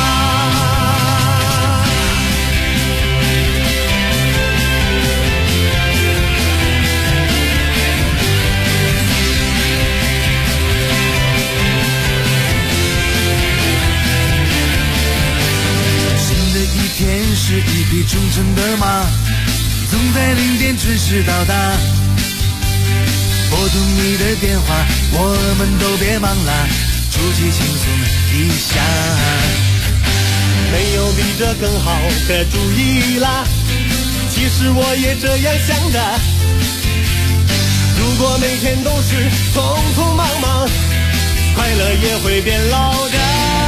天是一匹忠诚的马，总在0点准时到达。拨通你的电话，我们都别忙啦，出去轻松一下。没有比这更好的主意啦。其实我也这样想的，如果每天都是匆匆忙忙，快乐也会变老的。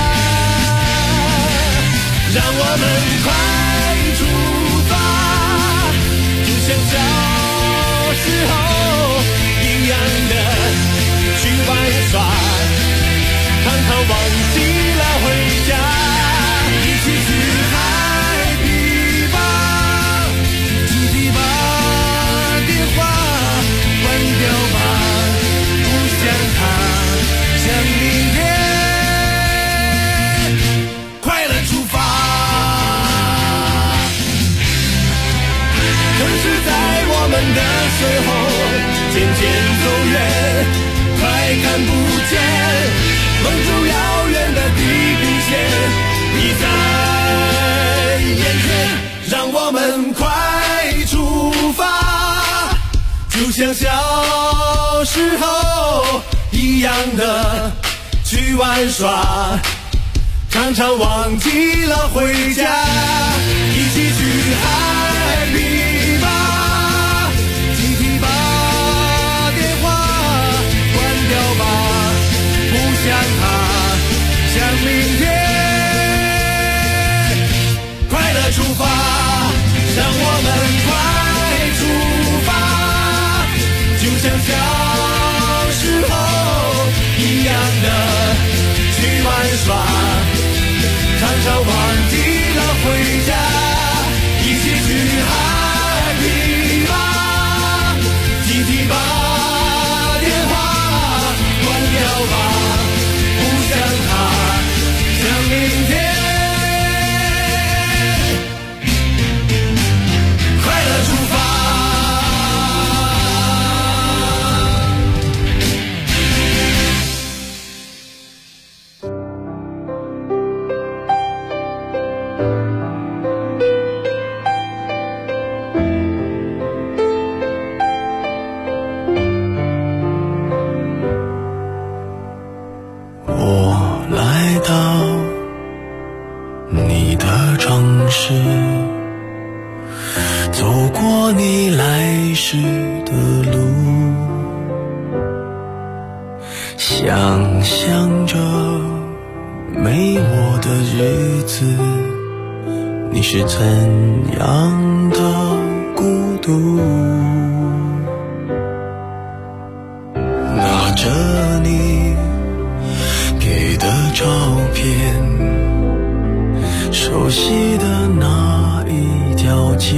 让我们快出发，就像小时候一样的去玩耍，常常忘记了回家，一起去海皮吧，记起把电话关掉吧，不想他想明天快乐出发。城市在我们的随后渐渐走远，快看不见梦中遥远的地平线已在眼前。让我们快出发，就像小时候一样的去玩耍，常常忘记了回家，一起去海皮吧，集体把电话关掉吧，不想他想明天快乐出发。让我们快出发，就像小时候一样的去玩耍，常常忘记了回家，一起去海皮吧，集体把电话关掉吧，不想他想明天快乐出发。想象着没我的日子，你是怎样的孤独，拿着你给的照片，熟悉的那一条街，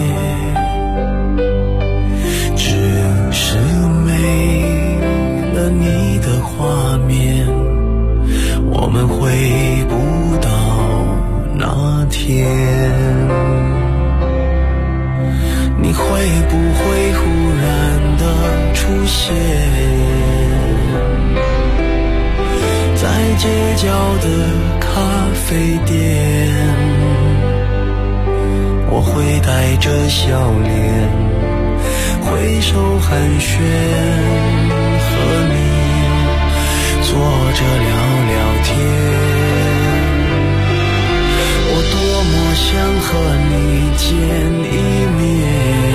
只是没了你的画面，我们回不到那天。你会不会忽然的出现在街角的咖啡店？我会带着笑脸挥手寒暄，和你坐着聊聊天。我多么想和你见一面，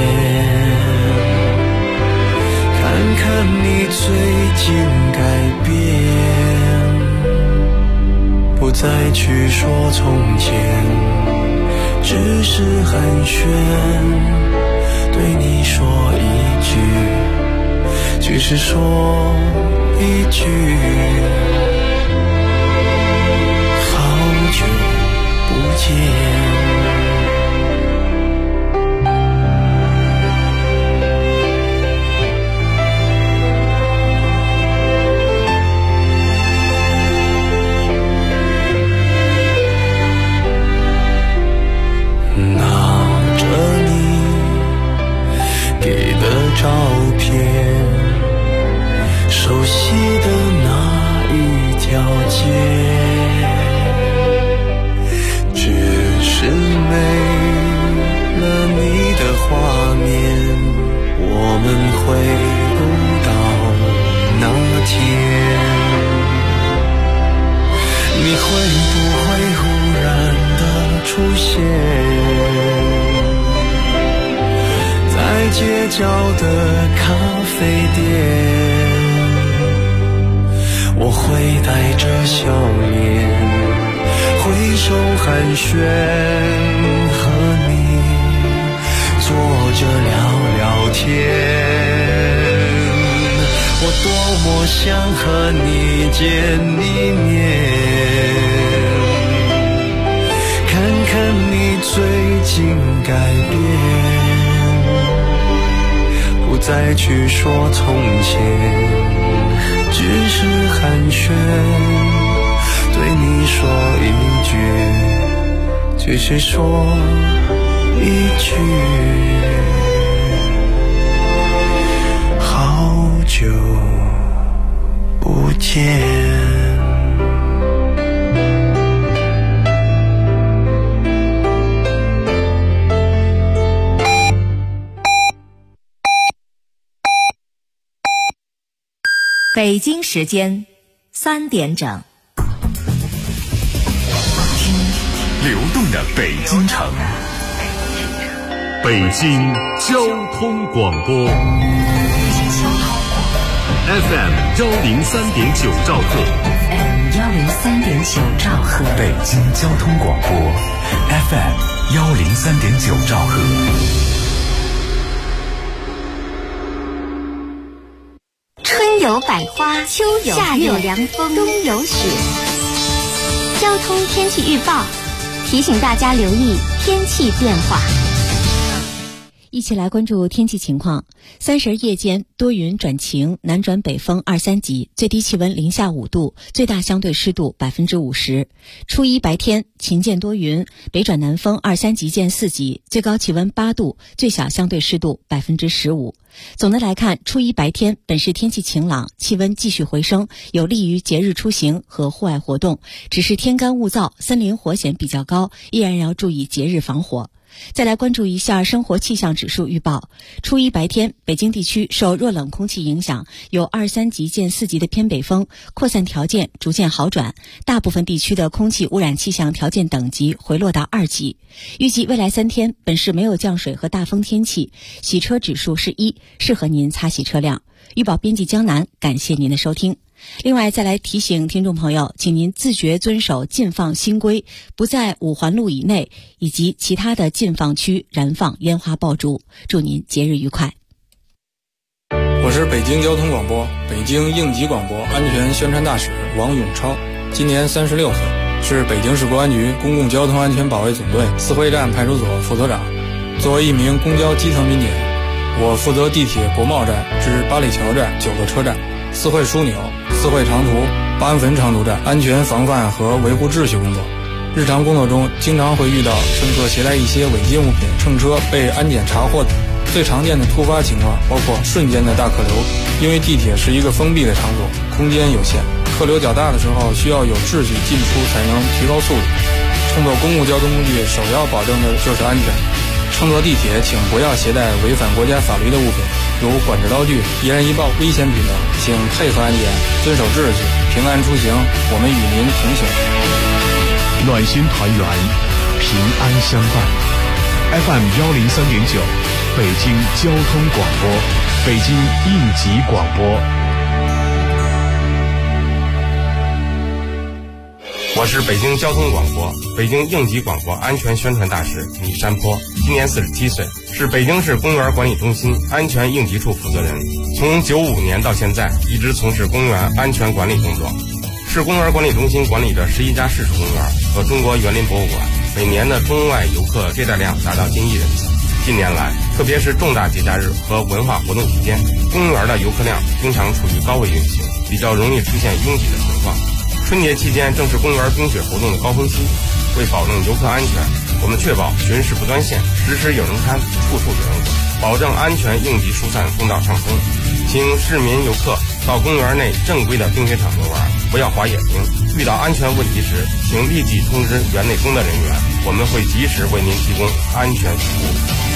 看看你最近改变，不再去说从前，只是寒暄，对你说一句，只是说一句，好久不见。照片，熟悉的那一条街，只是没了你的画面，我们回不到那天。你会不会忽然的出出现，在街角的咖啡店，我会带着笑脸挥手寒暄，和你坐着聊聊天。我多么想和你见一面，看看你最近改变，不再去说从前，只是寒暄，对你说一句，只是说一句，好久不见。 北京时间3点整， 听流动的北京城，北京交通广播 FM 103.9兆赫 FM 103.9兆赫， 北京交通广播 FM 103.9兆赫。 春有百花，秋有夏有凉风，冬有雪。交通天气预报提醒大家留意天气变化。 一起来关注天气情况。30夜间多云转晴，南转北风2、3级，最低气温零下5度，最大相对湿度50%。初一白天晴间多云，北转南风2、3级见4级，最高气温8度，最小相对湿度15%。总的来看，初一白天本市天气晴朗，气温继续回升，有利于节日出行和户外活动。只是天干物燥，森林火险比较高，依然要注意节日防火。再来关注一下生活气象指数预报。初一白天，北京地区受弱冷空气影响，有2、3级见4级的偏北风，扩散条件逐渐好转，大部分地区的空气污染气象条件等级回落到2级。预计未来3天，本市没有降水和大风天气，洗车指数是1，适合您擦洗车辆。预报编辑江南，感谢您的收听。另外，再来提醒听众朋友，请您自觉遵守禁放新规，不在5环路以内以及其他的禁放区燃放烟花爆竹。祝您节日愉快。 我是北京交通广播北京应急广播安全宣传大使王永超，今年36岁，是北京市公安局公共交通安全保卫总队四惠站派出所副所长。作为一名公交基层民警，我负责地铁国贸站至八里桥站9个车站、四惠枢纽、四惠长途、八安汾长途站安全防范和维护秩序工作。日常工作中经常会遇到乘客携带一些违禁物品乘车被安检查获。最常见的突发情况包括瞬间的大客流，因为地铁是一个封闭的场所，空间有限，客流较大的时候需要有秩序进出才能提高速度。乘坐公共交通工具首要保证的就是安全。乘坐地铁请不要携带违反国家法律的物品，如管制刀具、易燃易爆、危险品等，请配合安检，遵守秩序，平安出行。我们与您同行。 暖心团圆，平安相伴。FM 103.9，北京交通广播，北京应急广播。 我是北京交通广播、北京应急广播安全宣传大使李山坡，今年47岁，是北京市公园管理中心安全应急处负责人。从95年到现在，一直从事公园安全管理工作。市公园管理中心管理着11家市属公园和中国园林博物馆，每年的中外游客接待量达到近1人次。近年来，特别是重大节假日和文化活动期间，公园的游客量经常处于高位运行，比较容易出现拥挤的情况。春节期间正是公园冰雪活动的高峰期，为保证游客安全，我们确保巡视不断线，时时有人看，处处有人管，保证安全应急疏散通道畅通。请市民游客到公园内正规的冰雪场游玩，不要滑野冰。遇到安全问题时，请立即通知园内工作人员，我们会及时为您提供安全服务。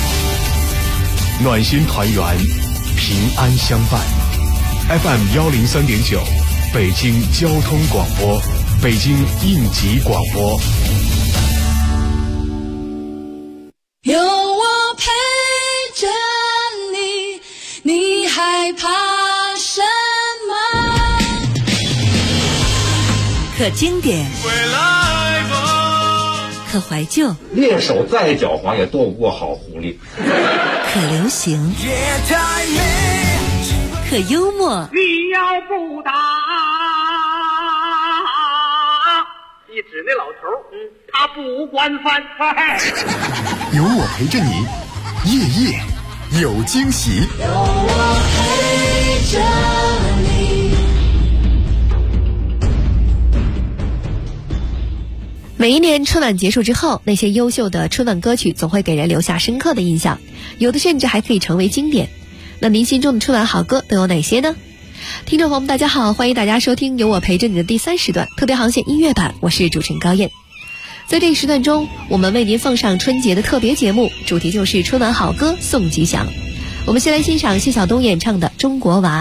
暖心团圆，平安相伴。FM 103.9，北京交通广播，北京应急广播。 害怕什么？ 可经典，可怀旧， 猎手再狡猾也斗不过好狐狸。 可流行，可幽默。 你要不打，一指那老头，他不管饭。 有我陪着你，夜夜有惊喜。 有我陪着你。 每一年春晚结束之后，那些优秀的春晚歌曲总会给人留下深刻的印象，有的甚至还可以成为经典。那您心中的春晚好歌都有哪些呢？听众朋友们大家好，欢迎大家收听有我陪着你的第3时段特别航线音乐版，我是主持人高燕。在这一时段中，我们为您奉上春节的特别节目，主题就是春晚好歌送吉祥。我们先来欣赏谢晓东演唱的《中国娃》。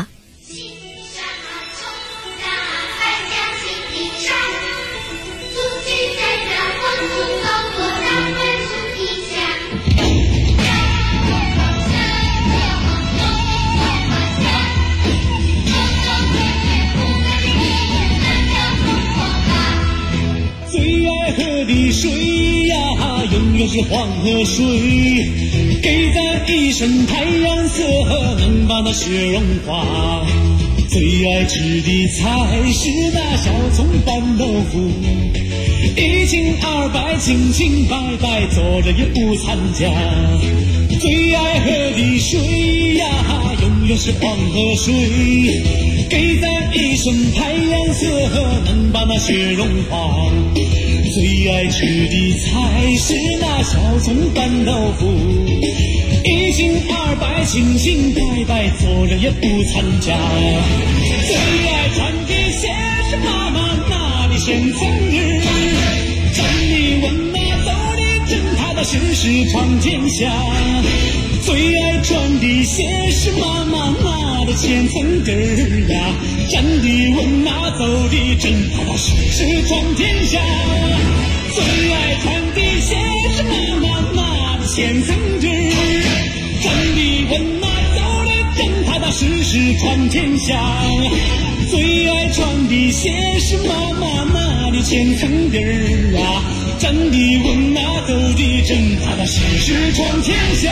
的水呀，永远是黄河水，给咱一身太阳色，能把那雪融化。最爱吃的菜是那小葱拌豆腐，一清二白，清清白白，做着也不参加。最爱喝的水呀，永远是黄河水，给咱一身太阳色，能把那雪融化。最爱吃的菜是那小葱拌豆腐，一清二白，清清白白，做人也不参加。最爱穿的鞋是妈妈拿的现成的，站的稳啊，走的正踏踏实实闯天下。最爱穿的鞋是妈妈拿的千层底儿呀，站的稳啊，走的正踏踏实实闯天下。最爱穿的鞋是妈妈拿的千层底儿，站的稳啊，走的正踏踏实实闯天下。最爱穿的鞋是妈妈拿的千层底儿啊，站的稳啊，走的正踏踏实实闯天下。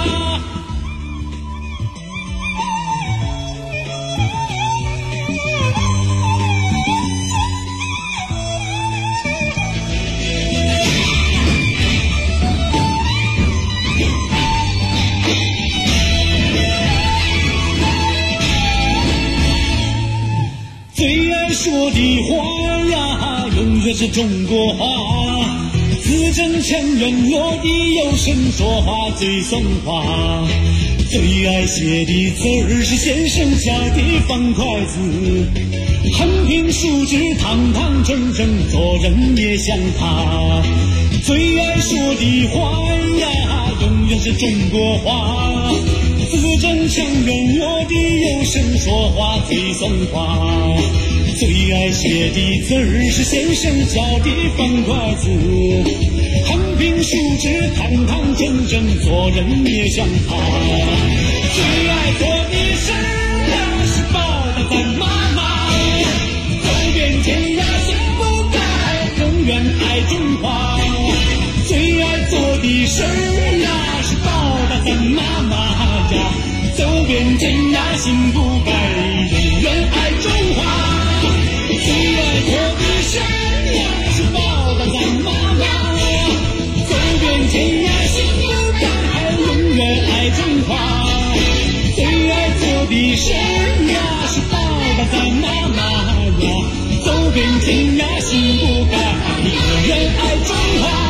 说的话呀，永远是中国话，字正腔圆，落地有声，说话最松话。最爱写的字儿是先生教的方块字，横平竖直，堂堂正正，做人也像他。最爱说的话呀，永远是中国话，字正腔圆，落地有声，说话最松话。最爱写的字儿是先生教的方块字，横平竖直，堂堂正正，做人也像他。最爱做的事儿呀，是报答咱妈妈，走遍天涯心不改，永远爱中华。最爱做的事儿呀，是报答咱妈妈呀，走遍天涯心不改，永远爱中华。最爱做的事呀，是报答咱妈妈，走遍天涯心不改，永远爱中华。最爱做的事呀，是报答咱妈妈呀，走遍天涯心不改，永远爱中华。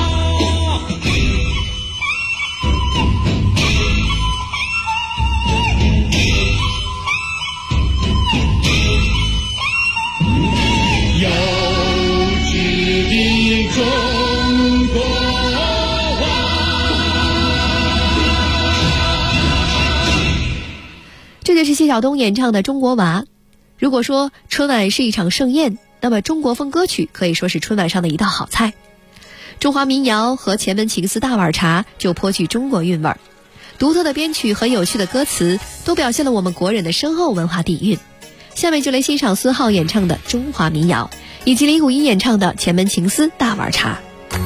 这就是谢晓东演唱的《中国娃》。如果说春晚是一场盛宴，那么中国风歌曲可以说是春晚上的一道好菜。中华民谣和前门情思大碗茶就颇具中国韵味儿。 独特的编曲和有趣的歌词都表现了我们国人的深厚文化底蕴。下面就来欣赏孙浩演唱的《中华民谣》，以及李谷一演唱的《前门情思大碗茶》。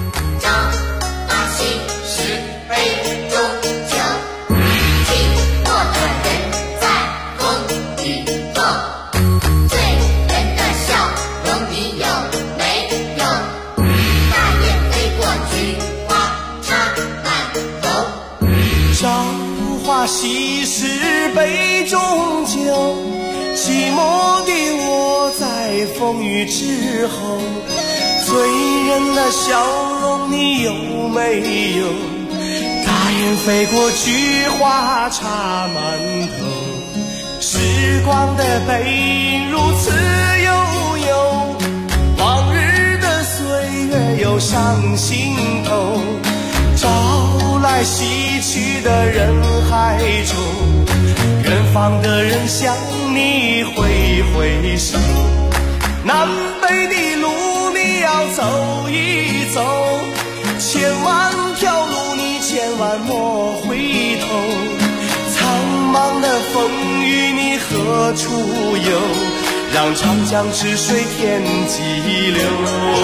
昔时杯中酒，寂寞的我在风雨之后，醉人的笑容你有没有？大雁飞过，菊花插满头，时光的杯如此悠悠，往日的岁月又上心头，朝来西去的人海中，远方的人向你挥挥手，南北的路你要走一走，千万条路你千万莫回头，苍茫的风雨你何处有？让长江之水天际流。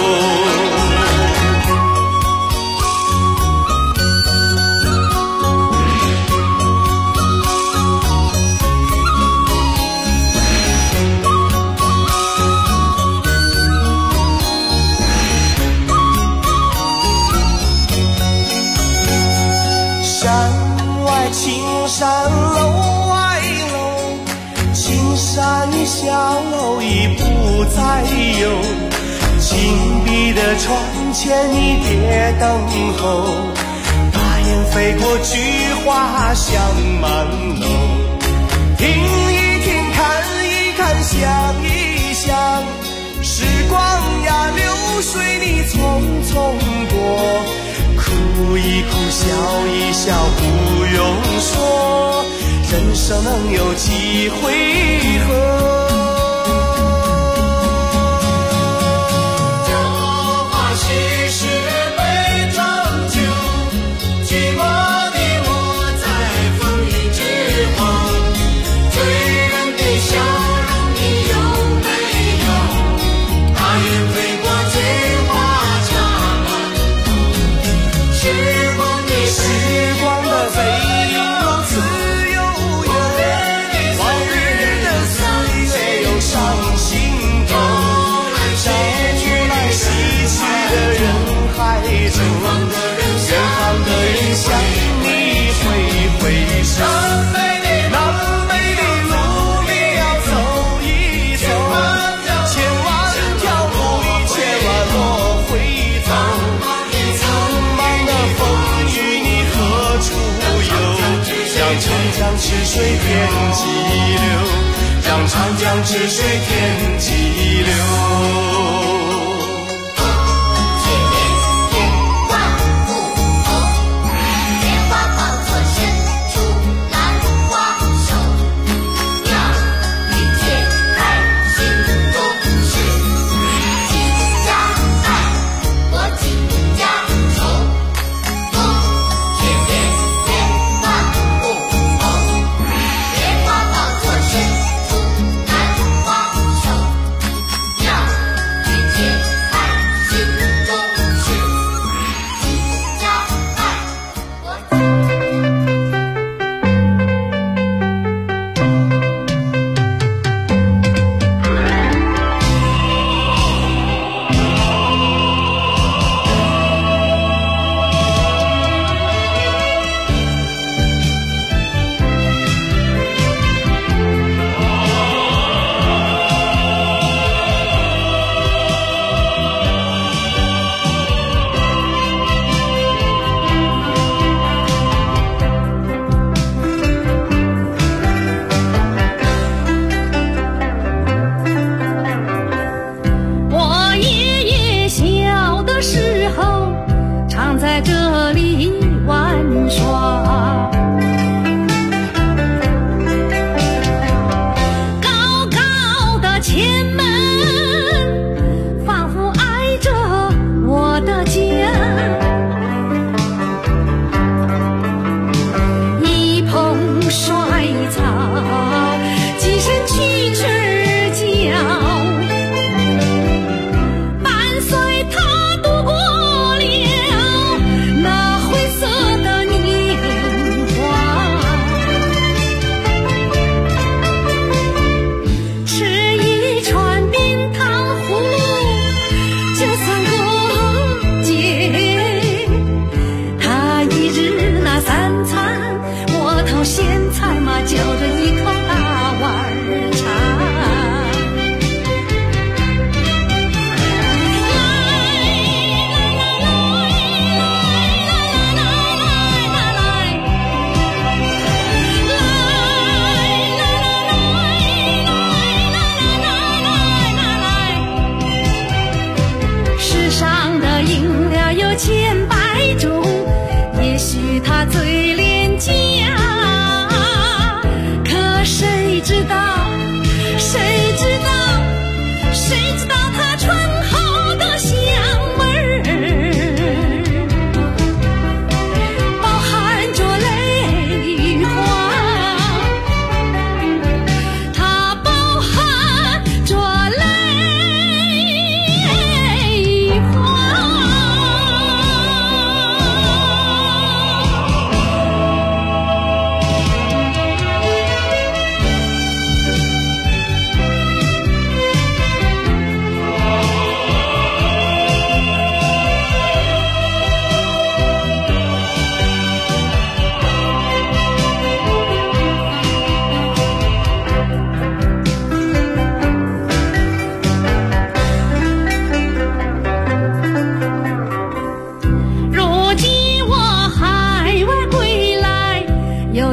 青山楼外楼，青山小楼已不再有，紧闭的窗前你别等候，大雁飞过，菊花香满楼，听一听，看一看，想一想，时光呀流水你匆匆过，哭一哭，笑一笑，不用说，人生能有几回合？酒话稀释杯中酒，寂寞的我在风雨之后，醉人的笑容你有没有？大雁飞过，菊花插满头，时光的背影如此悠悠，往日的岁月又上心头，朝来西去的人海中，远方的人向你挥挥手，南北的路你要走一走，千万条路你千万莫回头，苍茫的风雨你何处有？让长江之水天际流，让长江之水天际流。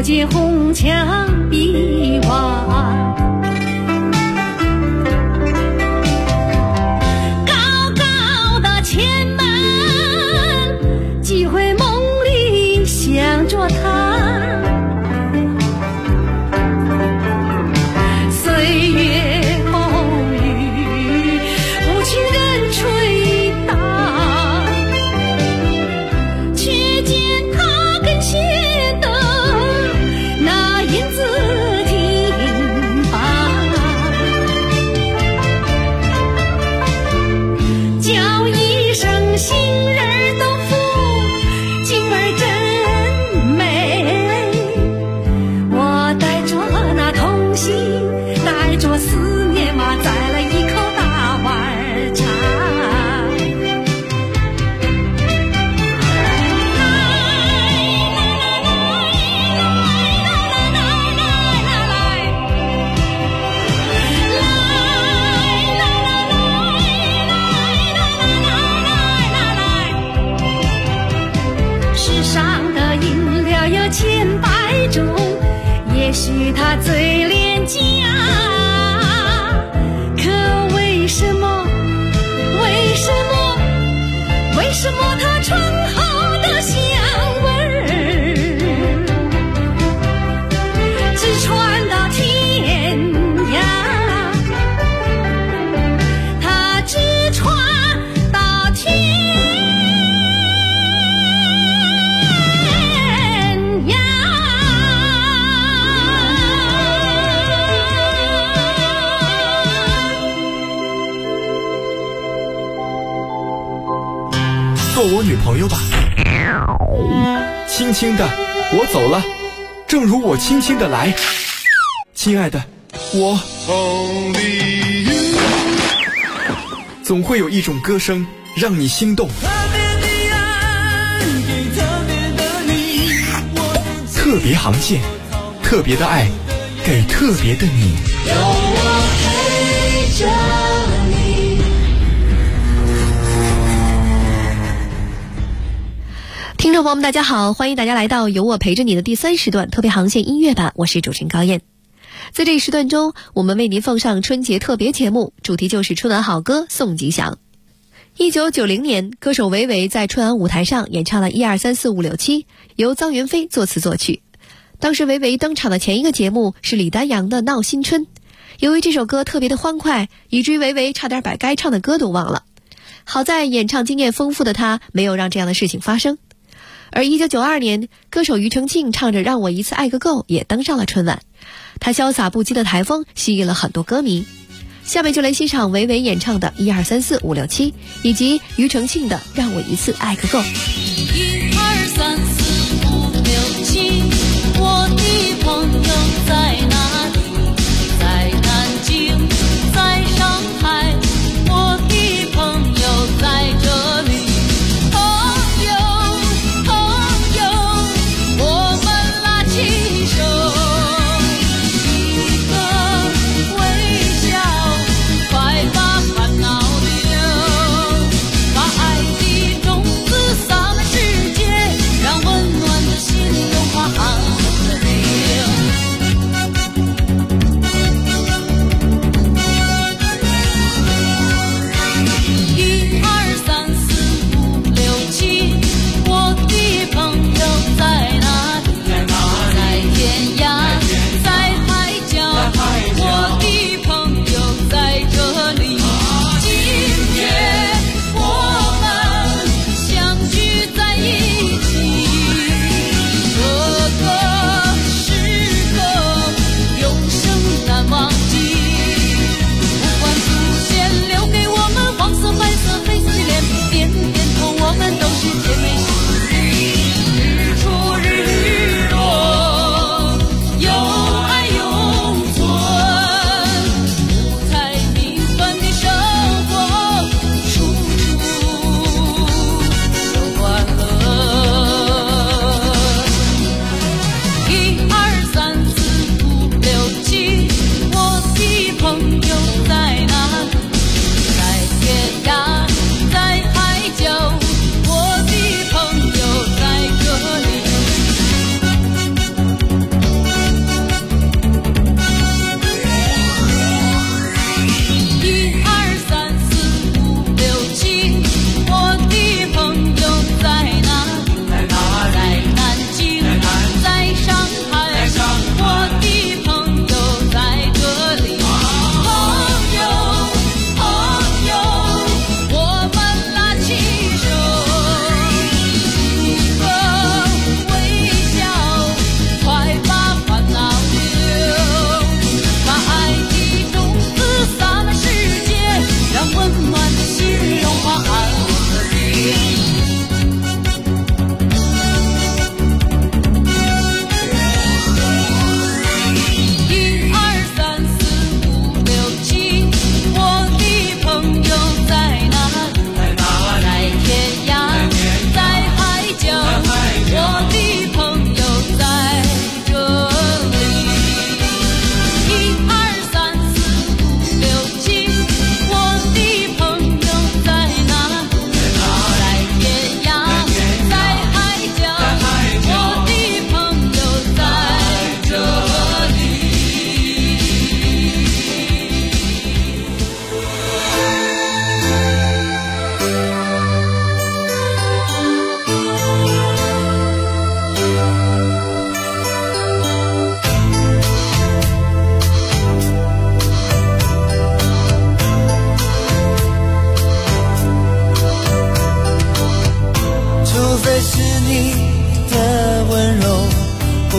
见红墙碧瓦，高高的前门，几回梦里想着他。岁月风雨，无情人吹打，却见他跟前的那银子挺拔，叫一声新人豆腐，今儿真美。我带着那童心，带着思念嘛，再来一口大碗茶。世上的饮料有千百种，也许它最廉价，可为什么它醇厚的香味儿只传到天涯，它只传到天涯。 做我女朋友吧，轻轻的我走了，正如我轻轻的来。亲爱的，我总会有一种歌声让你心动，特别航线，特别的爱，给特别的你。 有我陪着你。 听众朋友们大家好，欢迎大家来到有我陪着你的第3时段特别航线音乐版，我是主持人高燕。在这一时段中，我们为您奉上春节特别节目，主题就是春晚好歌送吉祥。1990年，歌手维维在春晚舞台上演唱了1、2、3、4、5、6、7，由臧元飞作词作曲。当时维维登场的前一个节目是李丹阳的《闹新春》，由于这首歌特别的欢快，以至于维维差点把该唱的歌都忘了。好在演唱经验丰富的他没有让这样的事情发生。而1992年，歌手庾澄庆唱着《让我一次爱个够》也登上了春晚，他潇洒不羁的台风吸引了很多歌迷。下面就来欣赏维维演唱的1、2、3、4、5、6、7，以及庾澄庆的《让我一次爱个够》。 1、2、3、4、5、6、7，我的朋友在哪里？在南京，在上海，我的朋友在这里。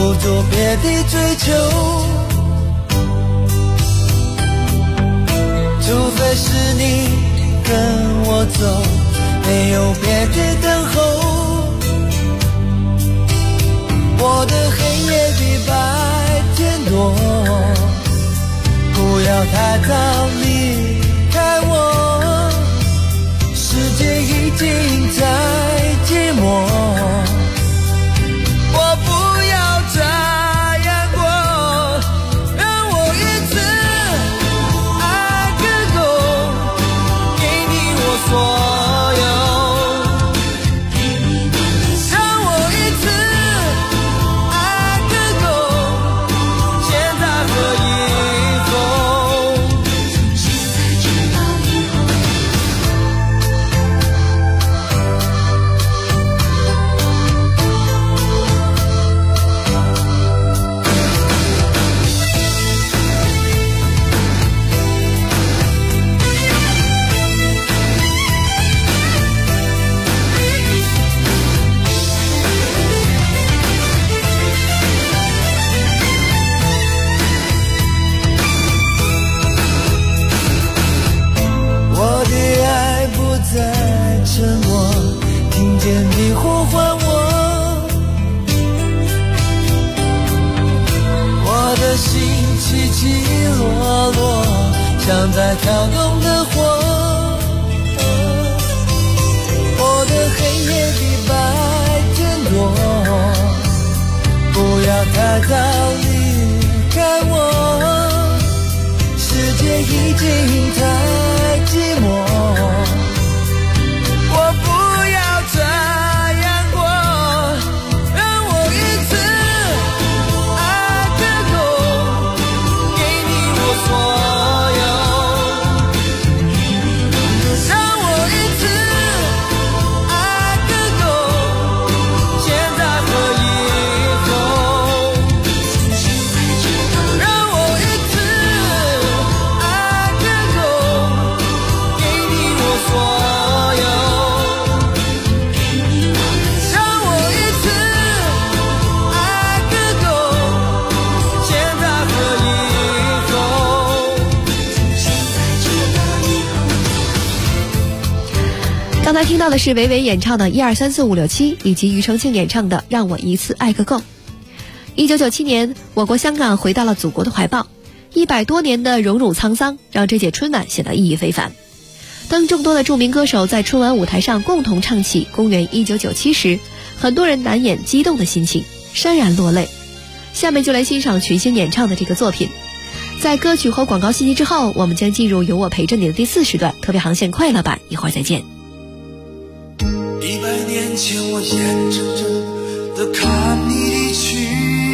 不做别的追求，除非是你跟我走，没有别的等候。我的黑夜比白天多，不要太早离开我，世界已经太寂寞。我不要这样过，让我一次爱个够，给你我所有。你呼唤我，我的心起起落落，像在跳动的火。我的黑夜比白天多，不要太早离开我，世界已经太寂寞。我不要这样过，让我一次爱个够，给你我所有，让我一次爱个够，现在和以后，让我一次爱个够，给你我所有。 刚才听到的是维维演唱的1、2、3、4、5、6、7，以及庾澄庆演唱的《让我一次爱个够》。1997年，我国香港回到了祖国的怀抱，100多年的荣辱沧桑，让这届春晚显得意义非凡。当众多的著名歌手在春晚舞台上共同唱起《公元1997》时，很多人难掩激动的心情，潸然落泪。下面就来欣赏群星演唱的这个作品。在歌曲和广告信息之后，我们将进入有我陪着你的第4时段特别航线快乐版，一会儿再见。 100年前我眼睁睁地看你离去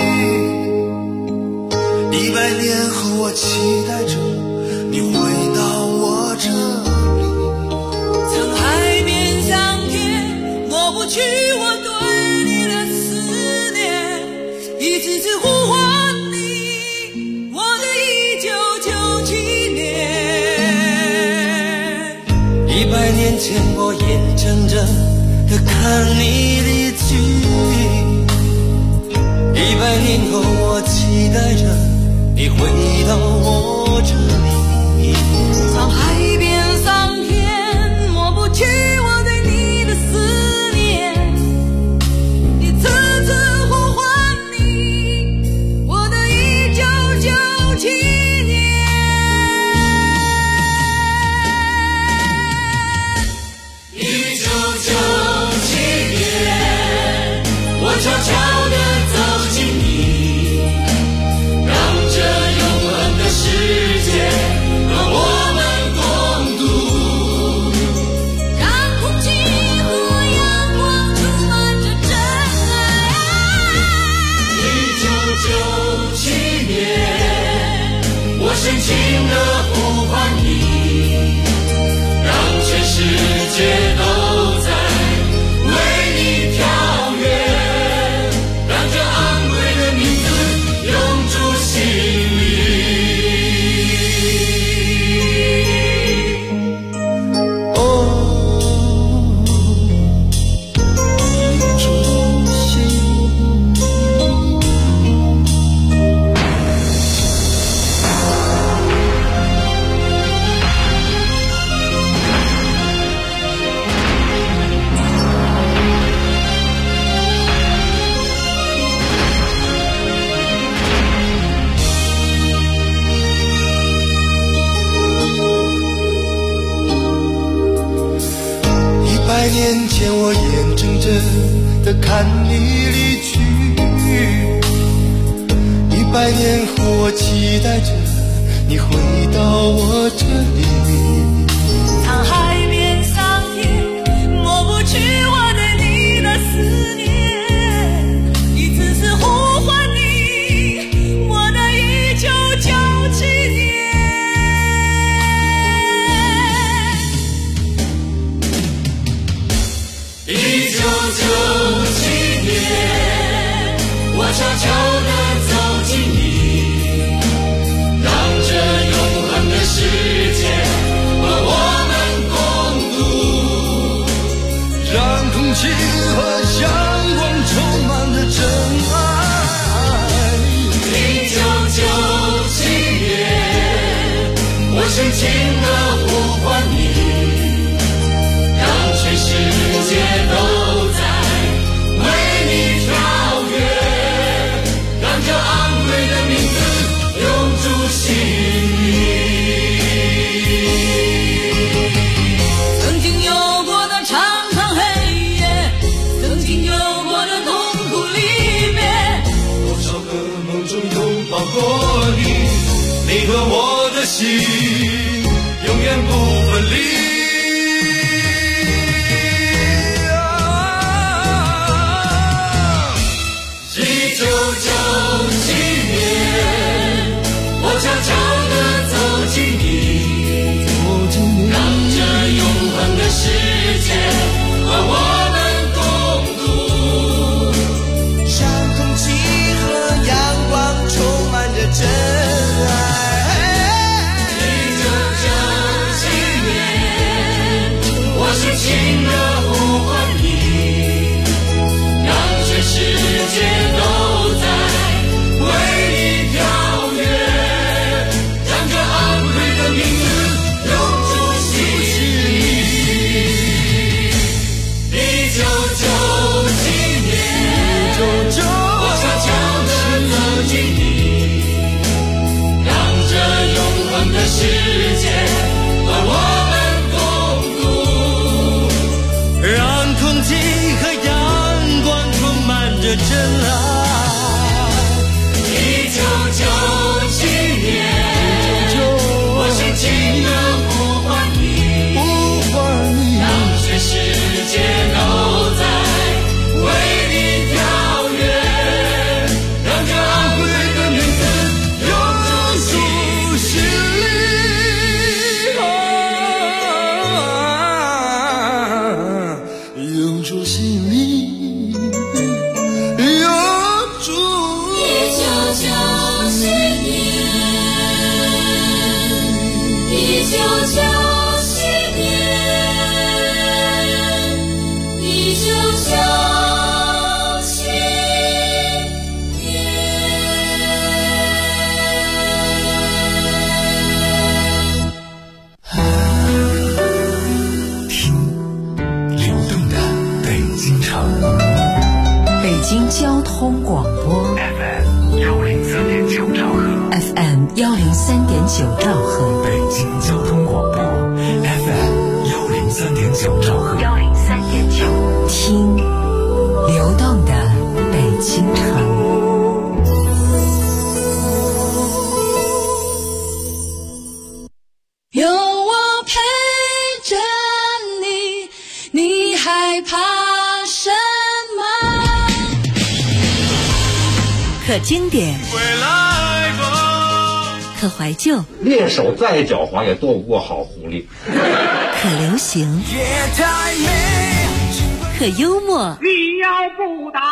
，100年后我期待着你回到我这里。 沧海变桑田，抹不去我对你的思念，一次次呼唤你，我的1997年。 100年前我眼睁睁看你离去，100年后我期待着你回到我这里。 沧海变桑田，抹不去我对你的思念，一次次呼唤你，我的1997年。 我悄悄地走进你，让这永恒的世界和我们共度， 让空气和阳光充满着真爱。1997年，我深情地呼唤你，让全世界都在为你跳跃。 的看你离去，100年后我期待着你回到我这里。 沧海变桑田，抹不去我对你的思念，一次次呼唤你，我的1997年。 1997年，我悄悄地走进你，让这永恒的世界和我们共度，让空气和阳光充满着真爱。1997年，我深情地呼唤你，让全世界都在为你跳跃，让这昂贵的名字永驻心里。 曾经有过的长长黑夜，曾经有过的痛苦离别， 多少个梦中拥抱过你，你和我的心永远不分离。1997年，我悄悄地走进你，让这永恒的世界和我们共度，让空气和阳光充满着真爱。1997年，我深情地呼唤你，让全世界都为你跳跃，让这昂贵的名字永驻心里。1997年，我悄悄地走进你，让这永恒的世界和我们共度，让空气和阳光充满着真爱。1997年，我深情地呼唤你，让全世界都在为你跳跃，让这昂贵的名字永驻心里，永驻心里，永驻。1997年，1997年，1997年。 听流动的北京城， 北京交通广播 FM103.9兆赫 FM103.9兆赫， 北京交通广播 FM103.9兆赫 103.9，听流动的北京城。 有我陪着你，你害怕什么？ 可经典，可怀旧， 猎手再狡猾也斗不过好狐狸。 可流行，可幽默。 你要不打，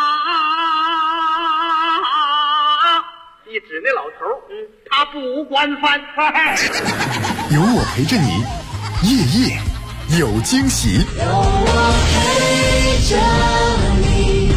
你指那老头，他不管饭菜。 有我陪着你，夜夜有惊喜。 有我陪着你。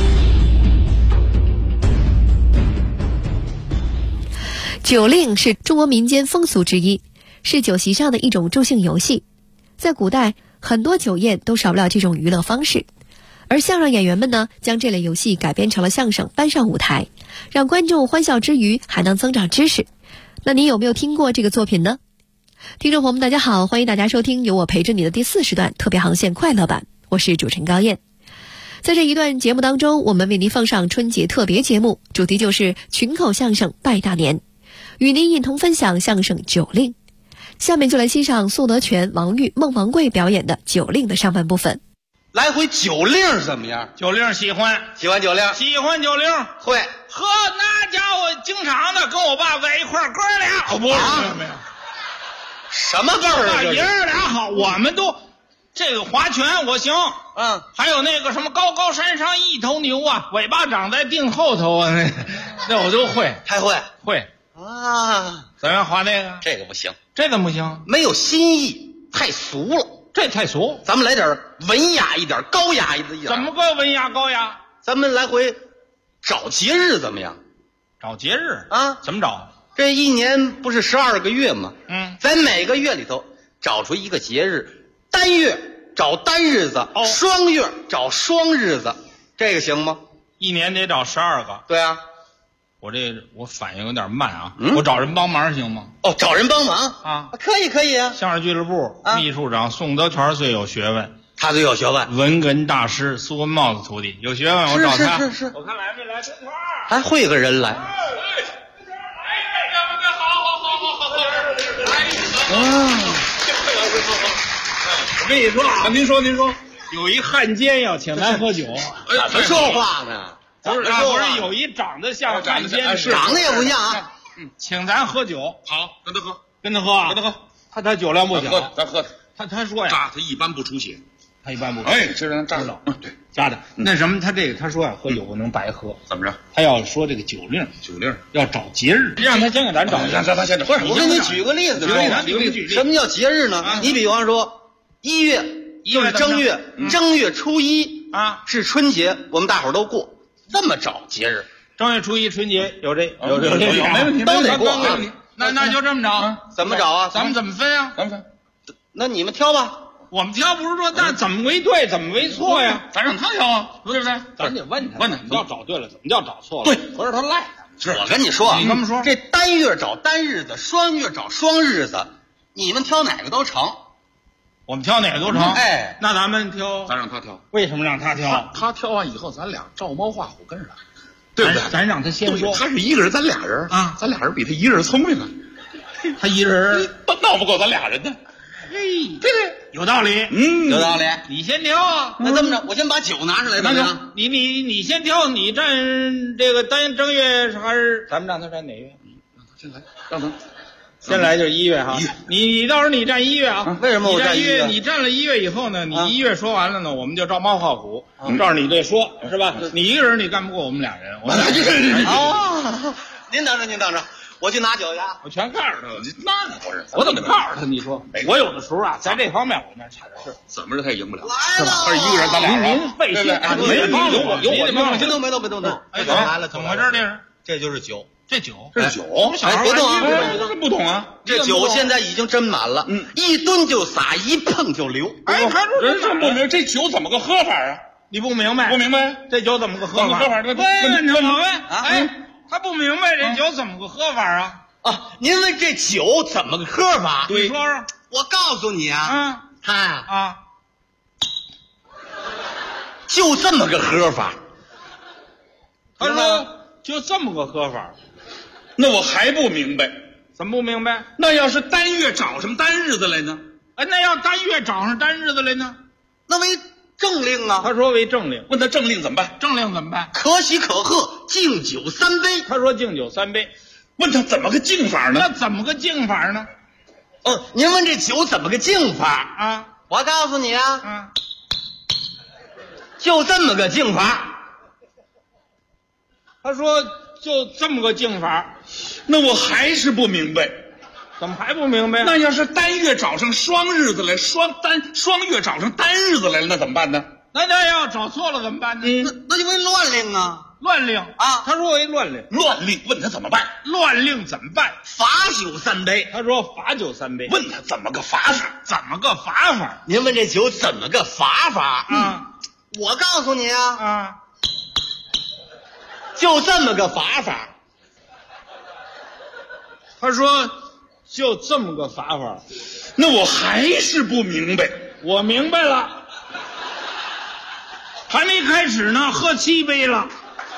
酒令是中国民间风俗之一，是酒席上的一种助兴游戏。在古代，很多酒宴都少不了这种娱乐方式，而相声演员们呢，将这类游戏改编成了相声，搬上舞台，让观众欢笑之余还能增长知识。那你有没有听过这个作品呢？听众朋友们大家好，欢迎大家收听由我陪着你的第4时段特别航线快乐版，我是主持人高燕。 在这一段节目当中，我们为您放上春节特别节目，主题就是群口相声拜大年，与您一同分享相声酒令。下面就来欣赏宋德全、王玉、孟王贵表演的酒令的上半部分。 来回酒令怎么样？ 酒令喜欢酒令， 喜欢酒令， 会呵，那家伙经常的跟我爸在一块儿哥俩，不是没有， 什么辈儿啊？ 爷儿俩好，我们都这个划拳我行，还有那个什么高高山上一头牛啊，尾巴长在腚后头啊，那我都会， 还会啊？怎么样划那个？ 这个不行， 这怎么不行？ 没有新意，太俗了。 这太俗， 咱们来点文雅一点、高雅一点。 怎么个文雅高雅？ 咱们来回找节日怎么样？ 找节日啊？ 怎么找？ 这一年不是12个月吗？ 在每个月里头找出一个节日，单月找单日子，双月找双日子，这个行吗？ 一年得找12个。 对啊。 我反应有点慢啊，我找人帮忙行吗？ 找人帮忙啊， 可以啊。 相声俱乐部秘书长宋德全最有学问， 他最有学问。 文哏大师苏文茂的徒弟，有学问，我找他。 是。 我看来没来，跟团还会有个人来。 好。我跟你说啊，您说，有一汉奸要请咱喝酒， 怎么说话呢？ 不是有一长得像汉奸， 长得也不像啊。 请咱喝酒， 好，跟他喝， 跟他喝。他酒量不小， 咱喝。 他说呀， 扎他一般不出血，这让扎了。对， 扎的。那什么，他说呀，喝酒不能白喝， 怎么着？ 他要说这个酒令要找节日，让他先给咱找。 他先找。 不是，我给你举个例子。什么叫节日呢？你比方说1月就是正月，正月初1 啊是春节，我们大伙儿都过。这么找节日， 正月初1春节有这， 没问题，都得过啊。 那就这么找， 怎么找啊？ 咱们怎么分啊？ 咱们分。 那你们挑吧。 我们挑不是说那怎么为对，怎么为错呀？ 咱让他挑啊，对不对？ 咱得问他，怎么叫找对了，怎么叫找错了？ 对， 合着他赖。 我跟你说， 你这么说， 这单月找单日子，双月找双日子，你们挑哪个都成。 我们挑哪个都成， 哎， 那咱们挑， 咱让他挑。 为什么让他挑？ 他挑完以后，咱俩照猫画虎跟上，对不对？ 咱让他先说。 他是一个人，咱俩人啊， 咱俩人比他一个人聪明啊。 他一人闹不够咱俩人的。 对，有道理， 有道理。 你先挑啊。 那这么着，我先把酒拿出来，怎么样？ 你先挑，你占这个正月还是咱们让他占哪月？ 让他先来，让他。 先来就是1月哈，你到时候你占1月啊？ 为什么我占1月？ 你占了1月以后呢，你1月说完了呢，我们就照猫画虎，照着你这说，是吧？你一个人你干不过我们俩人， 哦，您等着，我去拿酒去。 我全告诉他了， 那不是？ 我怎么告诉他？你说，我有的时候啊，在这方面我那差点事， 怎么着他也赢不了， 是吧？ 他是一个人，咱俩人， 您费心， 没帮有我， 别动。 哎，来了，怎么回事？ 这就是酒。 这酒， 哎，别动啊！ 不懂啊！ 这酒现在已经斟满了，一吨就洒，一碰就流。 哎，人是不明，这酒怎么个喝法啊？ 你不明白？ 不明白？ 这酒怎么个喝法？问哎，他不明白这酒怎么个喝法啊？ 啊，您问这酒怎么个喝法？ 你说说。 我告诉你啊，他啊， 就这么个喝法。 他说就这么个喝法。 那我还不明白， 怎么不明白？ 那要是单月找上单日子来呢？ 哎，那要单月找上单日子来呢？ 那为正令啊。 他说为正令。 问他正令怎么办？ 正令怎么办？ 可喜可贺，敬酒3杯。 他说敬酒3杯。 问他怎么个敬法呢？ 那怎么个敬法呢？ 您问这酒怎么个敬法啊？ 我告诉你啊，就这么个敬法。 他说就这么个敬法。 那我还是不明白， 怎么还不明白？ 那要是单月找上双日子来，双月找上单日子来了，那怎么办呢？ 那要找错了怎么办呢？ 那就为乱令啊！ 乱令啊！ 他说为乱令。 乱令，问他怎么办？ 乱令怎么办？ 罚酒3杯。 他说罚酒3杯。 问他怎么个罚法？ 怎么个罚法？ 您问这酒怎么个罚法？我告诉你啊， 就这么个罚法。 他说就这么个罚法。 那我还是不明白。 我明白了。 还没开始呢，喝7杯了。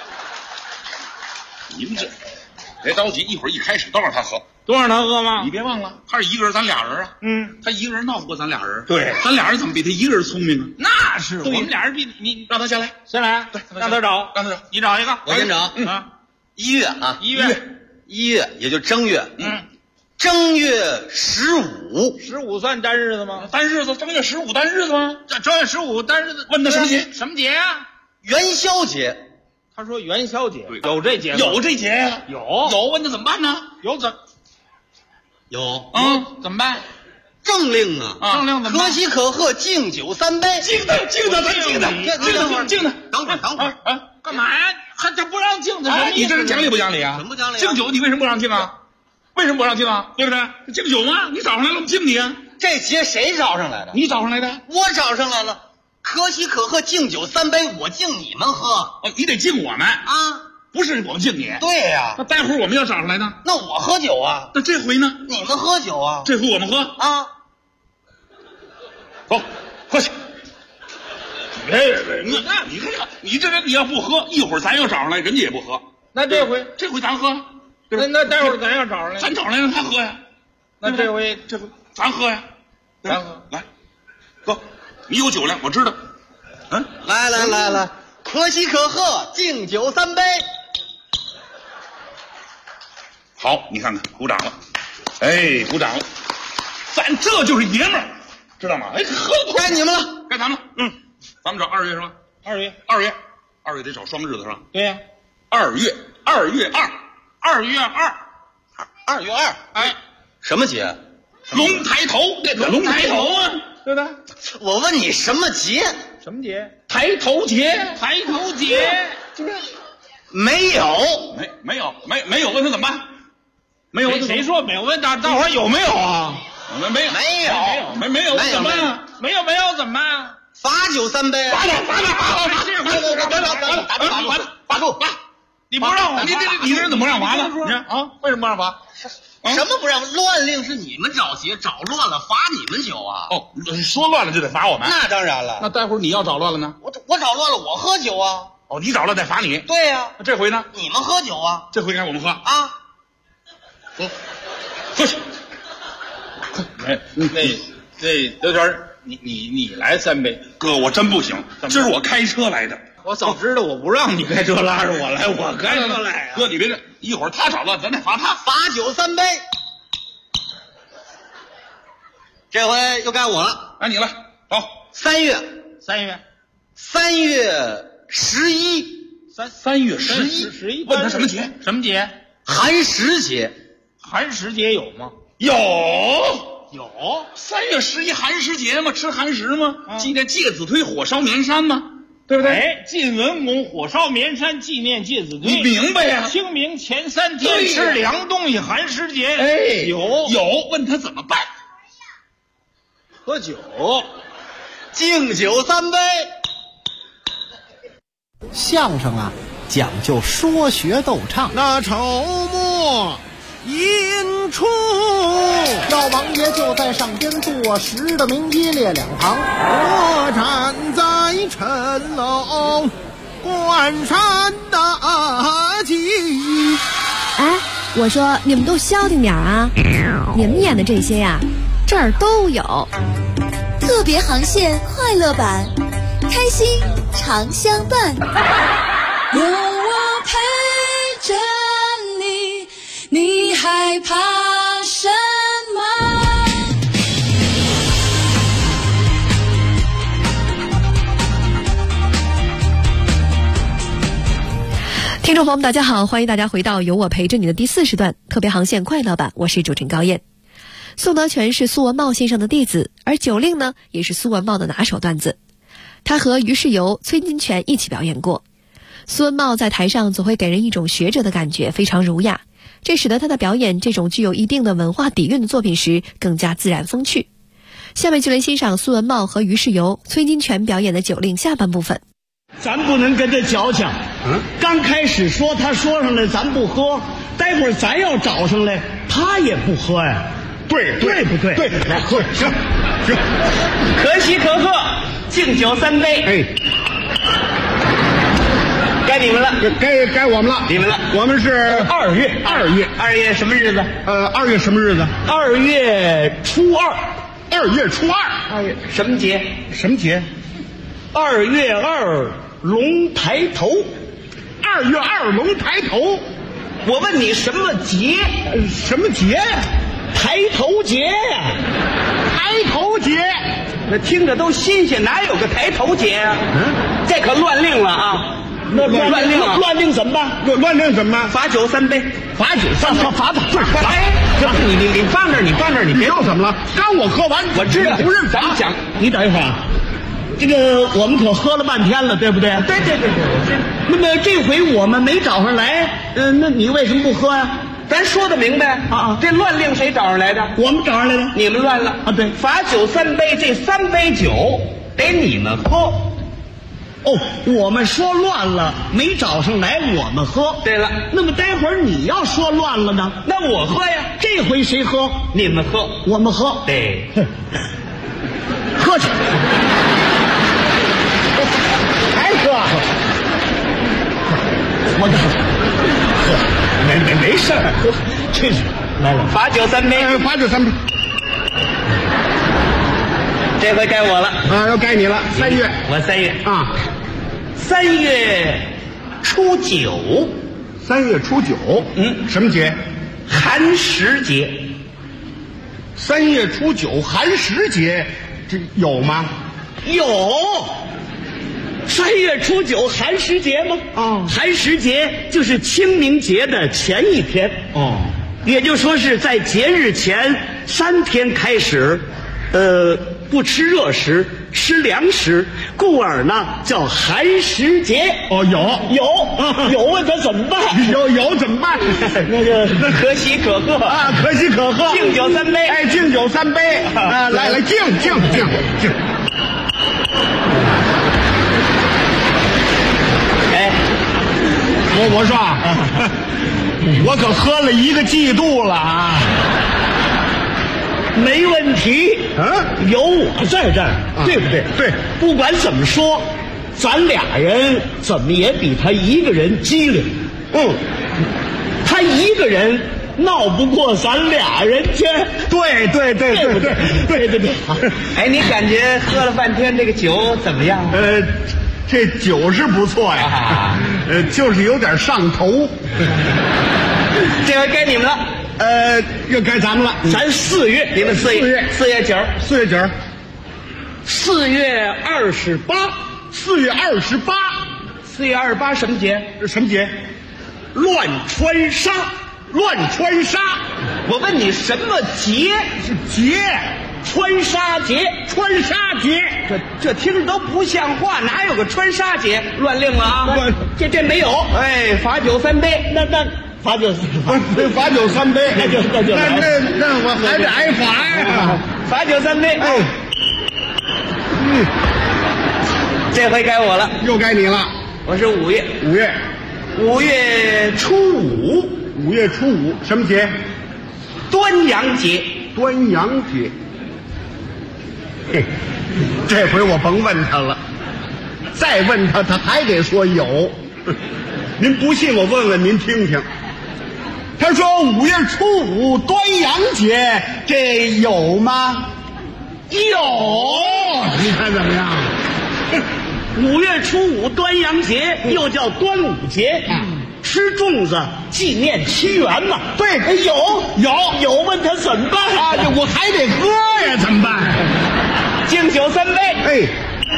你们这别着急，一会儿一开始都让他喝。 都让他喝吗？ 你别忘了，他是一个人，咱俩人啊。他一个人闹不过咱俩人。 对， 咱俩人怎么比他一个人聪明啊？ 那是，我们俩人比你让他下来， 先来， 对， 让他找，你找一个， 我先找。1月啊，1月也就正月。正月15 算单日子吗？ 单日子，正月15单日子吗？ 正月15单日子， 问他什么节？ 什么节啊？ 元宵节。 他说元宵节，有这节吗？ 有这节呀？ 有， 问他怎么办呢？ 有怎么办？ 政令啊， 政令怎么办？ 可喜可贺，敬酒3杯。 敬他， 等会儿啊！ 干嘛呀？他不让敬的， 你这人讲理不讲理啊？ 什么不讲理？ 敬酒你为什么不让敬啊？为什么不让敬啊？对不对？敬酒吗？你找上来了，我们敬你啊！ 这节谁找上来的？ 你找上来的。 我找上来了。可喜可贺，敬酒3杯，我敬你们喝。 你得敬我们啊，不是我们敬你。 对呀。 那待会儿我们要找上来呢。 那我喝酒啊。 那这回呢？ 你们喝酒啊。 这回我们喝啊。 走，喝去。你看你这人，你要不喝，一会儿咱要找上来，人家也不喝。 那这回咱喝。 那待会儿咱要找上来， 咱找上来让他喝呀。 那这回咱喝呀， 咱喝。 来，哥，你有酒量，我知道。 来，可喜可贺，敬酒3杯。 好，你看看，鼓掌了。鼓掌了。咱这就是爷们儿，知道吗？喝该你们了， 该咱们了。咱们找2月是吧？2月得找双日子是吧？ 对呀 ，2月2。 2月2， 哎，什么节？ 龙抬头，龙抬头啊，对不对？ 我问你什么节？ 什么节？ 抬头节， 是不是？ 没有， 没有，问他怎么办？没有， 谁说没有？问大伙儿有没有啊？ 没有，怎么办啊？ 没有怎么办？ 罚酒3杯。 罚住！ 你不让我， 你这人怎么不让罚呢？你看啊，为什么不让罚？ 什么不让？乱令是你们找节，找乱了罚你们酒啊！ 说乱了就得罚我们。 那当然了。 那待会儿你要找乱了呢？ 我找乱了，我喝酒啊！ 你找乱得罚你。 对呀。 那这回呢？ 你们喝酒啊！ 这回该我们喝啊！ 喝去。 这刘全，你来3杯。 哥，我真不行，这是我开车来的。 我早知道我不让你开车拉着我来，我开车来啊！ 哥，你别这，一会儿他找乱，咱得罚他。 罚酒3杯。这回又该我了。 你来，好。 3月 11。 3月11， 问他什么节？ 什么节？ 寒食节。 寒食节有吗？ 有。 3 月11寒食节嘛，吃寒食嘛，纪念介子推火烧绵山嘛，对不对？ 晋文公火烧绵山，纪念介子推。 你明白呀？ 清明前3天吃凉东西，寒食节。有， 问他怎么办？ 喝酒， 敬酒3杯。 相声啊，讲究说学逗唱。 那筹末引出， 赵王爷就在上边坐实的明一列2旁， 我站在城楼关山大吉。 哎，我说你们都消停点啊！你们演的这些呀，这儿都有。 特别航线快乐版，开心常相伴。 有我陪着你，你害怕什么？ 听众朋友们，大家好，欢迎大家回到有我陪着你的第4时段特别航线快乐版，我是主持人高燕。宋德全是苏文茂先生的弟子，而酒令呢也是苏文茂的拿手段子。他和于世友、崔金泉一起表演过。苏文茂在台上总会给人一种学者的感觉，非常儒雅，这使得他的表演这种具有一定的文化底蕴的作品时更加自然风趣。下面就来欣赏苏文茂和于世友、崔金泉表演的酒令下半部分。 咱不能跟他矫情，刚开始说他说上来咱不喝，待会儿咱要找上来他也不喝呀。对不对？对，喝行，可喜可贺，敬酒3杯。 该你们了， 该我们了， 你们了。 我们是 2月，2月什么日子 ？2月什么日子 ？2月初二。 2月初二。 2月什么节？ 什么节 ？2月2龙抬头。 2月2龙抬头。 我问你什么节？ 什么节呀？ 抬头节呀！ 抬头节， 那听着都新鲜，哪有个抬头节啊？这可乱令了啊！ 那乱令了， 乱令怎么办？ 乱令怎么办？ 罚酒3杯， 罚酒3杯， 罚他！哎，你放这儿，你别又怎么了？刚我喝完， 我知道不认罚。 讲，你等一会儿啊。这个我们可喝了半天了，对不对？ 对。 那么这回我们没找上来，那你为什么不喝呀？ 咱说的明白啊！这乱令谁找上来的？ 我们找上来的。 你们乱了啊？对， 罚酒3杯，这3杯酒得你们喝。 哦，我们说乱了，没找上来，我们喝。 对了， 那么待会儿你要说乱了呢？ 那我喝呀。 这回谁喝？ 你们喝， 我们喝。 对， 喝去。 还喝？ 我喝，没事儿，去来了， 罚酒3杯， 罚酒3杯。 这回该我了啊，要该你了。3月， 我3月啊 ，3月初9。 3月初9，什么节？ 寒食节。 3月初9寒食节，这有吗？ 有。3月初9寒食节吗？ 哦， 寒食节就是清明节的前一天。 哦， 也就说是在节日前3天开始，不吃热食，吃凉食，故而呢叫寒食节。 哦，有， 问他怎么办？ 有怎么办？ 那个可喜可贺啊，可喜可贺。 敬酒3杯， 哎，敬酒3杯啊，来敬。 哎， 我说啊，我可喝了1个季度了啊。 没问题，有我在这儿，对不对？ 对， 不管怎么说，咱俩人怎么也比他一个人机灵。他一个人闹不过咱俩人去。 对， 哎，你感觉喝了半天这个酒怎么样？ 这酒是不错呀，就是有点上头。 这回该你们了。 又该咱们了。 咱4月， 你们4月9， 4月9 ，4月28 ，4月28，4 月28什么节？ 什么节？ 乱穿纱。 我问你什么节？ 是节， 穿纱节。这听着都不像话，哪有个穿纱节？乱令了啊！这没有。哎，罚酒3杯。 那罚酒 3杯，那我还得挨罚呀！ 罚酒3杯。 哎， 这回该我了， 又该你了。 我是5月初5， 什么节？ 端阳节。 嘿，这回我甭问他了，再问他还得说有。您不信我问问您听听。他说5月初5端阳节，这有吗？ 有， 你看怎么样 ？5月初5端阳节又叫端午节，吃粽子纪念屈原嘛。 对， 有，问他怎么办啊？我还得喝呀，怎么办？ 敬酒3杯。 哎，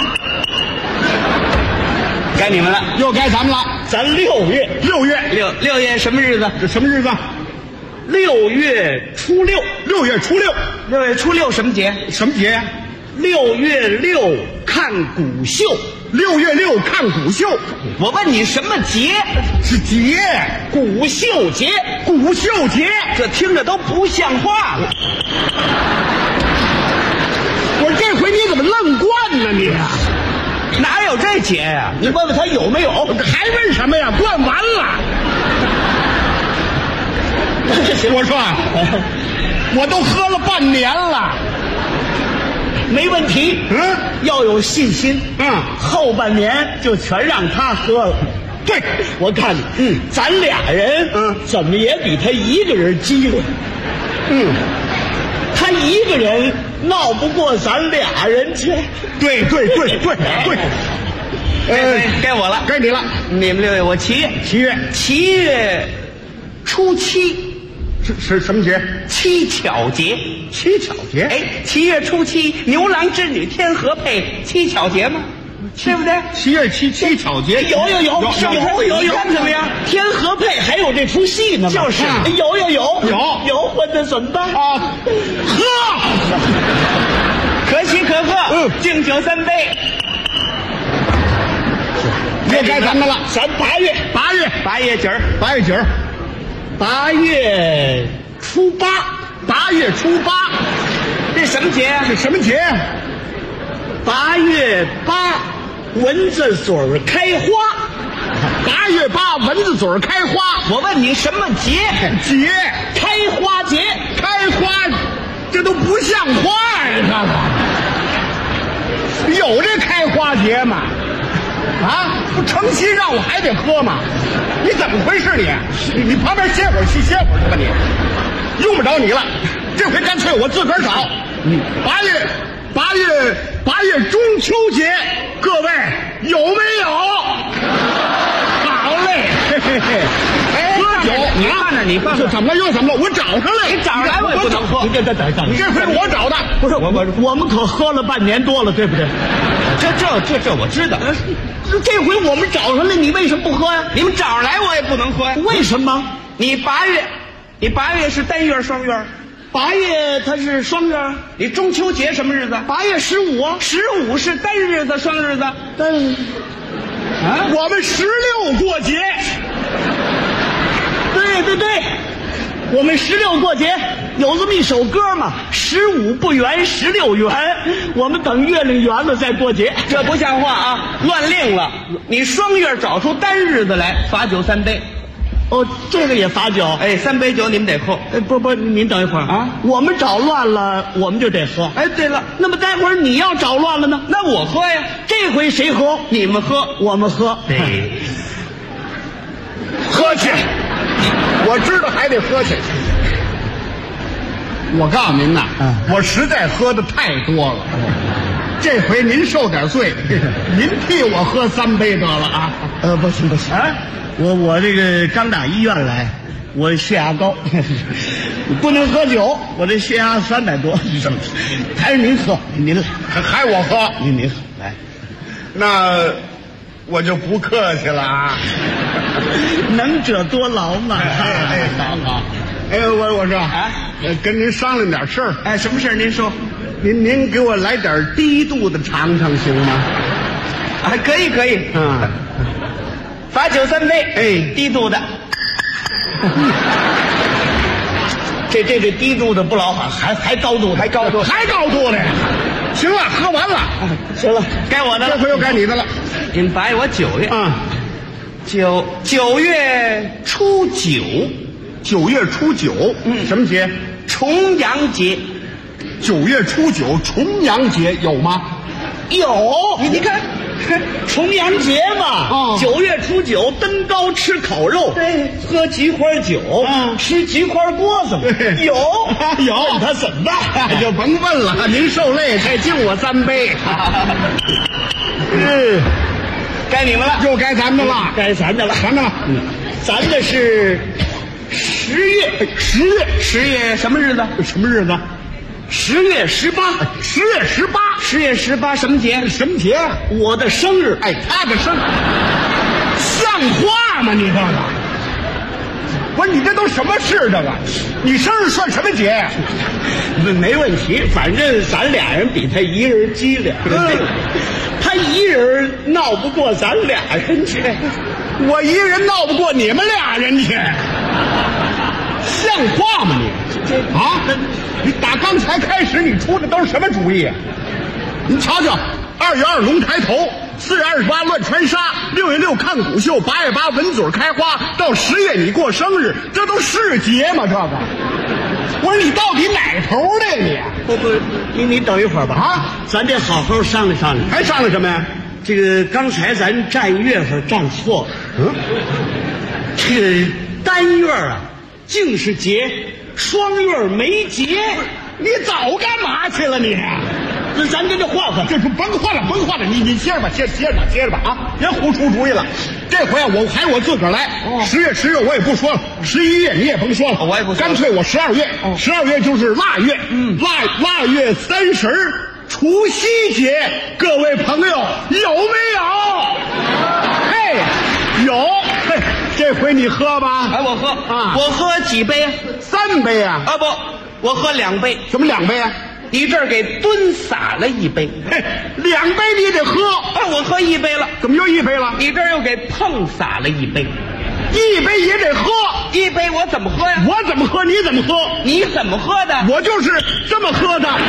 该你们了， 又该咱们了。 咱6 月什么日子？ 这什么日子 ？6月初6。 6月初6什么节？ 什么节呀 ？6月6看古秀。 6月6看古秀。 我问你什么节？ 是节， 古秀节。 这听着都不像话了。 我这回你怎么愣惯呢你？ 哪有这节呀？ 你问问他有没有？ 还问什么呀？灌完了。我说，我都喝了半年了， 没问题。要有信心。后半年就全让他喝了。 对，我看你，咱俩人，怎么也比他一个人机灵。他一个人闹不过咱俩人去。 对。 该我了， 该你了。 你们6月，我7月初7， 是什么节？ 七巧节。 七巧节？ 哎，7月初7，牛郎织女天河配，七巧节吗？对不对 ？7月7七巧节有，看怎么样？天河配还有这出戏呢吗？ 就是， 有，混的怎么办啊？ 喝，可喜可贺，敬酒3杯。 又该咱们了， 咱8月几儿 ？8月初8， 这什么节啊？ 这什么节 ？8月8，蚊子嘴开花。 8月8，蚊子嘴开花。 我问你什么节？ 开花节。 开花，这都不像话呀！你看看，有这开花节吗？啊，不成心让我还得喝吗？你怎么回事你旁边歇会儿去吧你，用不着你了，这回干脆我自个儿找。8月中秋节，各位有没有？好嘞，喝酒， 你放着， 怎么了？又怎么了？我找上来， 你找上来我也不能喝。 你这回我找的， 不是我们可喝了半年多了，对不对？ 这我知道。 这回我们找上来，你为什么不喝呀？ 你们找上来我也不能喝呀。 为什么？ 你8月是单月双月 ？8月它是双月。 你中秋节什么日子 ？8月15啊。 15是单日子双日子？ 我们16过节。 对，我们16过节，有这么一首歌嘛，15不圆，16圆，我们等月亮圆了再过节。 这不像话啊，乱令了！你双月找出单日子来，罚酒3杯。 哦，这个也罚酒。 哎，3杯酒你们得喝。 不，您等一会儿啊，我们找乱了，我们就得喝。 哎，对了， 那么待会儿你要找乱了呢？ 那我喝呀。 这回谁喝？ 你们喝， 我们喝。 喝去，我知道还得喝去。我告诉您呐，我实在喝的太多了，这回您受点罪，您替我喝3杯得了啊。 不行啊，我这个刚打医院来，我血压高，不能喝酒，我这血压300多，还是您喝，您来， 还我喝， 您喝来， 那我就不客气了啊。 能者多劳嘛。 好。我说啊，跟您商量点事儿。 哎，什么事儿？您说。 您给我来点低度的尝尝行吗？ 啊，可以。罚酒3杯。 哎， 低度的。 这低度的不老好，还高度的， 还高度的。行了，喝完了。 行了， 该我的了。 这回又该你的了。 你们8月，我9月。 啊 ，9月初9。 9月初9，什么节？ 重阳节。 9月初9，重阳节有吗？ 有，你看，重阳节嘛，9月初9，登高吃烤肉， 对， 喝菊花酒，吃菊花锅子，有。问他怎么办？ 就甭问了，您受累，再敬我3杯。 该你们了， 又该咱们了， 该咱的了。咱的是10月什么日子 ？10月18。 10月18什么节？ 我的生日。 他的生日，像话吗？你这个，不是你这都什么事？这个，你生日算什么节呀？ 没问题，反正咱俩人比他一人机灵。他一人闹不过咱俩人去， 我一人闹不过你们俩人去，像话吗你？你打刚才开始你出的都是什么主意啊？你瞧瞧，2月2龙抬头，4月28乱穿纱，6月6看骨秀，8月8蚊嘴开花，到10月你过生日，这都是节吗？这个，我说你到底哪头的你？ 不，你等一会儿吧咱得好好商量商量。 还商量什么呀？ 这个刚才咱占月份占错了这个单月啊，净是节，双月没节。你早干嘛去了你？这咱跟这换换，这不甭换了，甭换了，你接着吧，接着吧啊！别胡出主意了。这回啊，我还是我自个儿来。10月我也不说了，11月你也甭说了，我也不说了，干脆我12月，12月就是腊月，腊月30除夕节，各位朋友有没有？嘿，有。嘿，这回你喝吧。 哎，我喝啊， 我喝几杯 ？3杯啊？ 啊不，我喝2杯。 怎么2杯啊？ 你这儿给蹲洒了1杯， 嘿，2杯你得喝。 啊，我喝1杯了。 怎么又1杯了？ 你这儿又给碰洒了1杯 ，1杯也得喝。 1杯我怎么喝呀？ 我怎么喝你怎么喝？ 你怎么喝的？ 我就是这么喝的。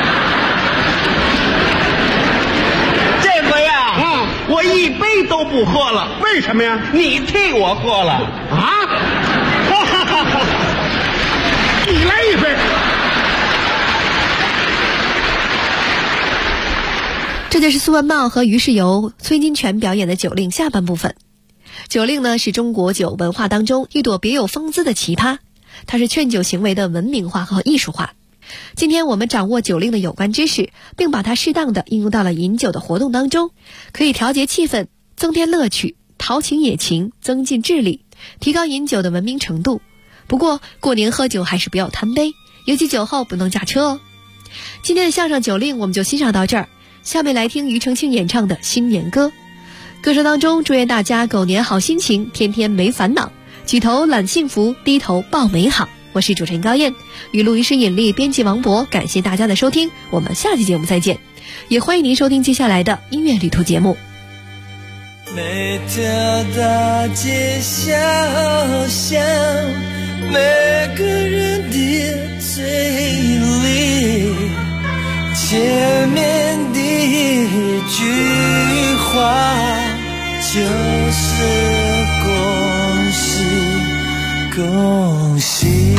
这回啊，我1杯都不喝了。 为什么呀？ 你替我喝了啊！你来1杯。 这就是苏文茂和于世友、崔金泉表演的酒令下半部分。酒令呢，是中国酒文化当中一朵别有风姿的奇葩，它是劝酒行为的文明化和艺术化。今天我们掌握酒令的有关知识，并把它适当的应用到了饮酒的活动当中，可以调节气氛，增添乐趣，陶情冶情，增进智力，提高饮酒的文明程度。不过过年喝酒还是不要贪杯，尤其酒后不能驾车哦。今天的相声酒令我们就欣赏到这儿，下面来听庾澄庆演唱的新年歌。歌声当中祝愿大家狗年好心情，天天没烦恼，举头揽幸福，低头抱美好。我是主持人高燕，与录音师尹丽，编辑王博，感谢大家的收听，我们下期节目再见，也欢迎您收听接下来的音乐旅途节目。 每条大街小巷，每个人的嘴里，前面的一句话就是恭喜恭喜。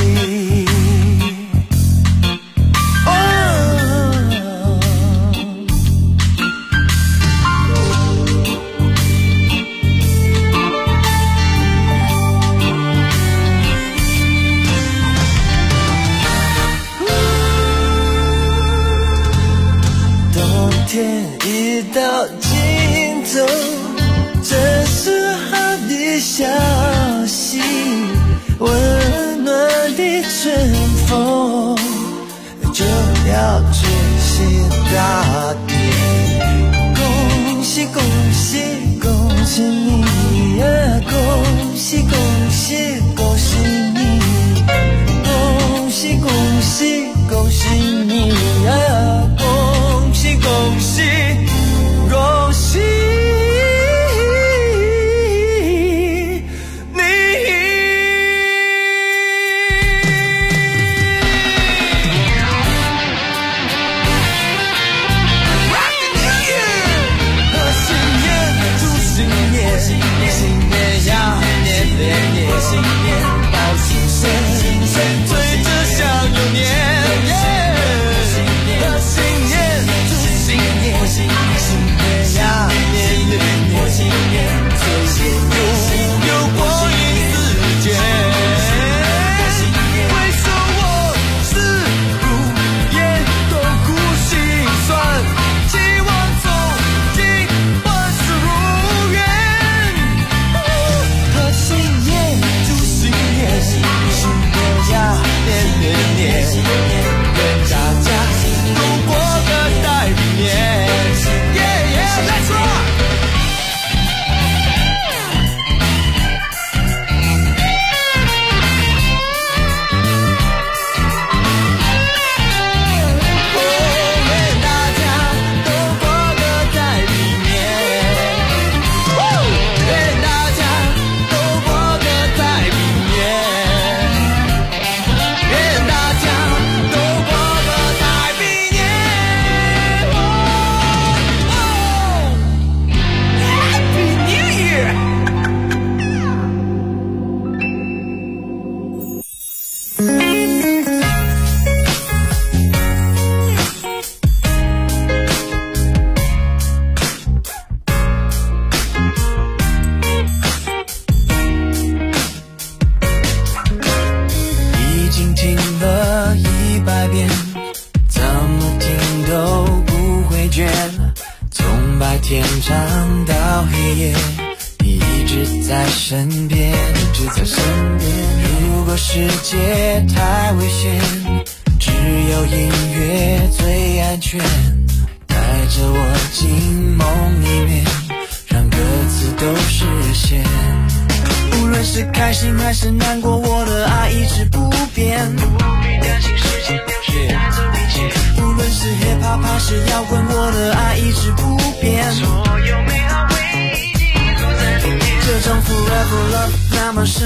天已到尽头，这是好的消息，温暖的春风就要吹袭大地。恭喜恭喜恭喜你呀，恭喜恭喜恭喜你，恭喜恭喜恭喜你呀，恭喜恭喜恭喜你。贺新年祝新年，新年呀年年年，新年报新生，追着小牛年。新年呀，年年年，新年最有光阴世界。回首我是如烟，痛苦心酸，希望从今万事如愿。贺新年，祝新年，新年呀。 身边，一直在身边。如果世界太危险，只有音乐最安全，带着我进梦里面，让歌词都实现。无论是开心还是难过，我的爱一直不变，不必担心时间流逝带走一切。无论是 hiphop 还是摇滚，我的爱一直不变，所有美好回忆记录在里面。这种 forever love 那么深。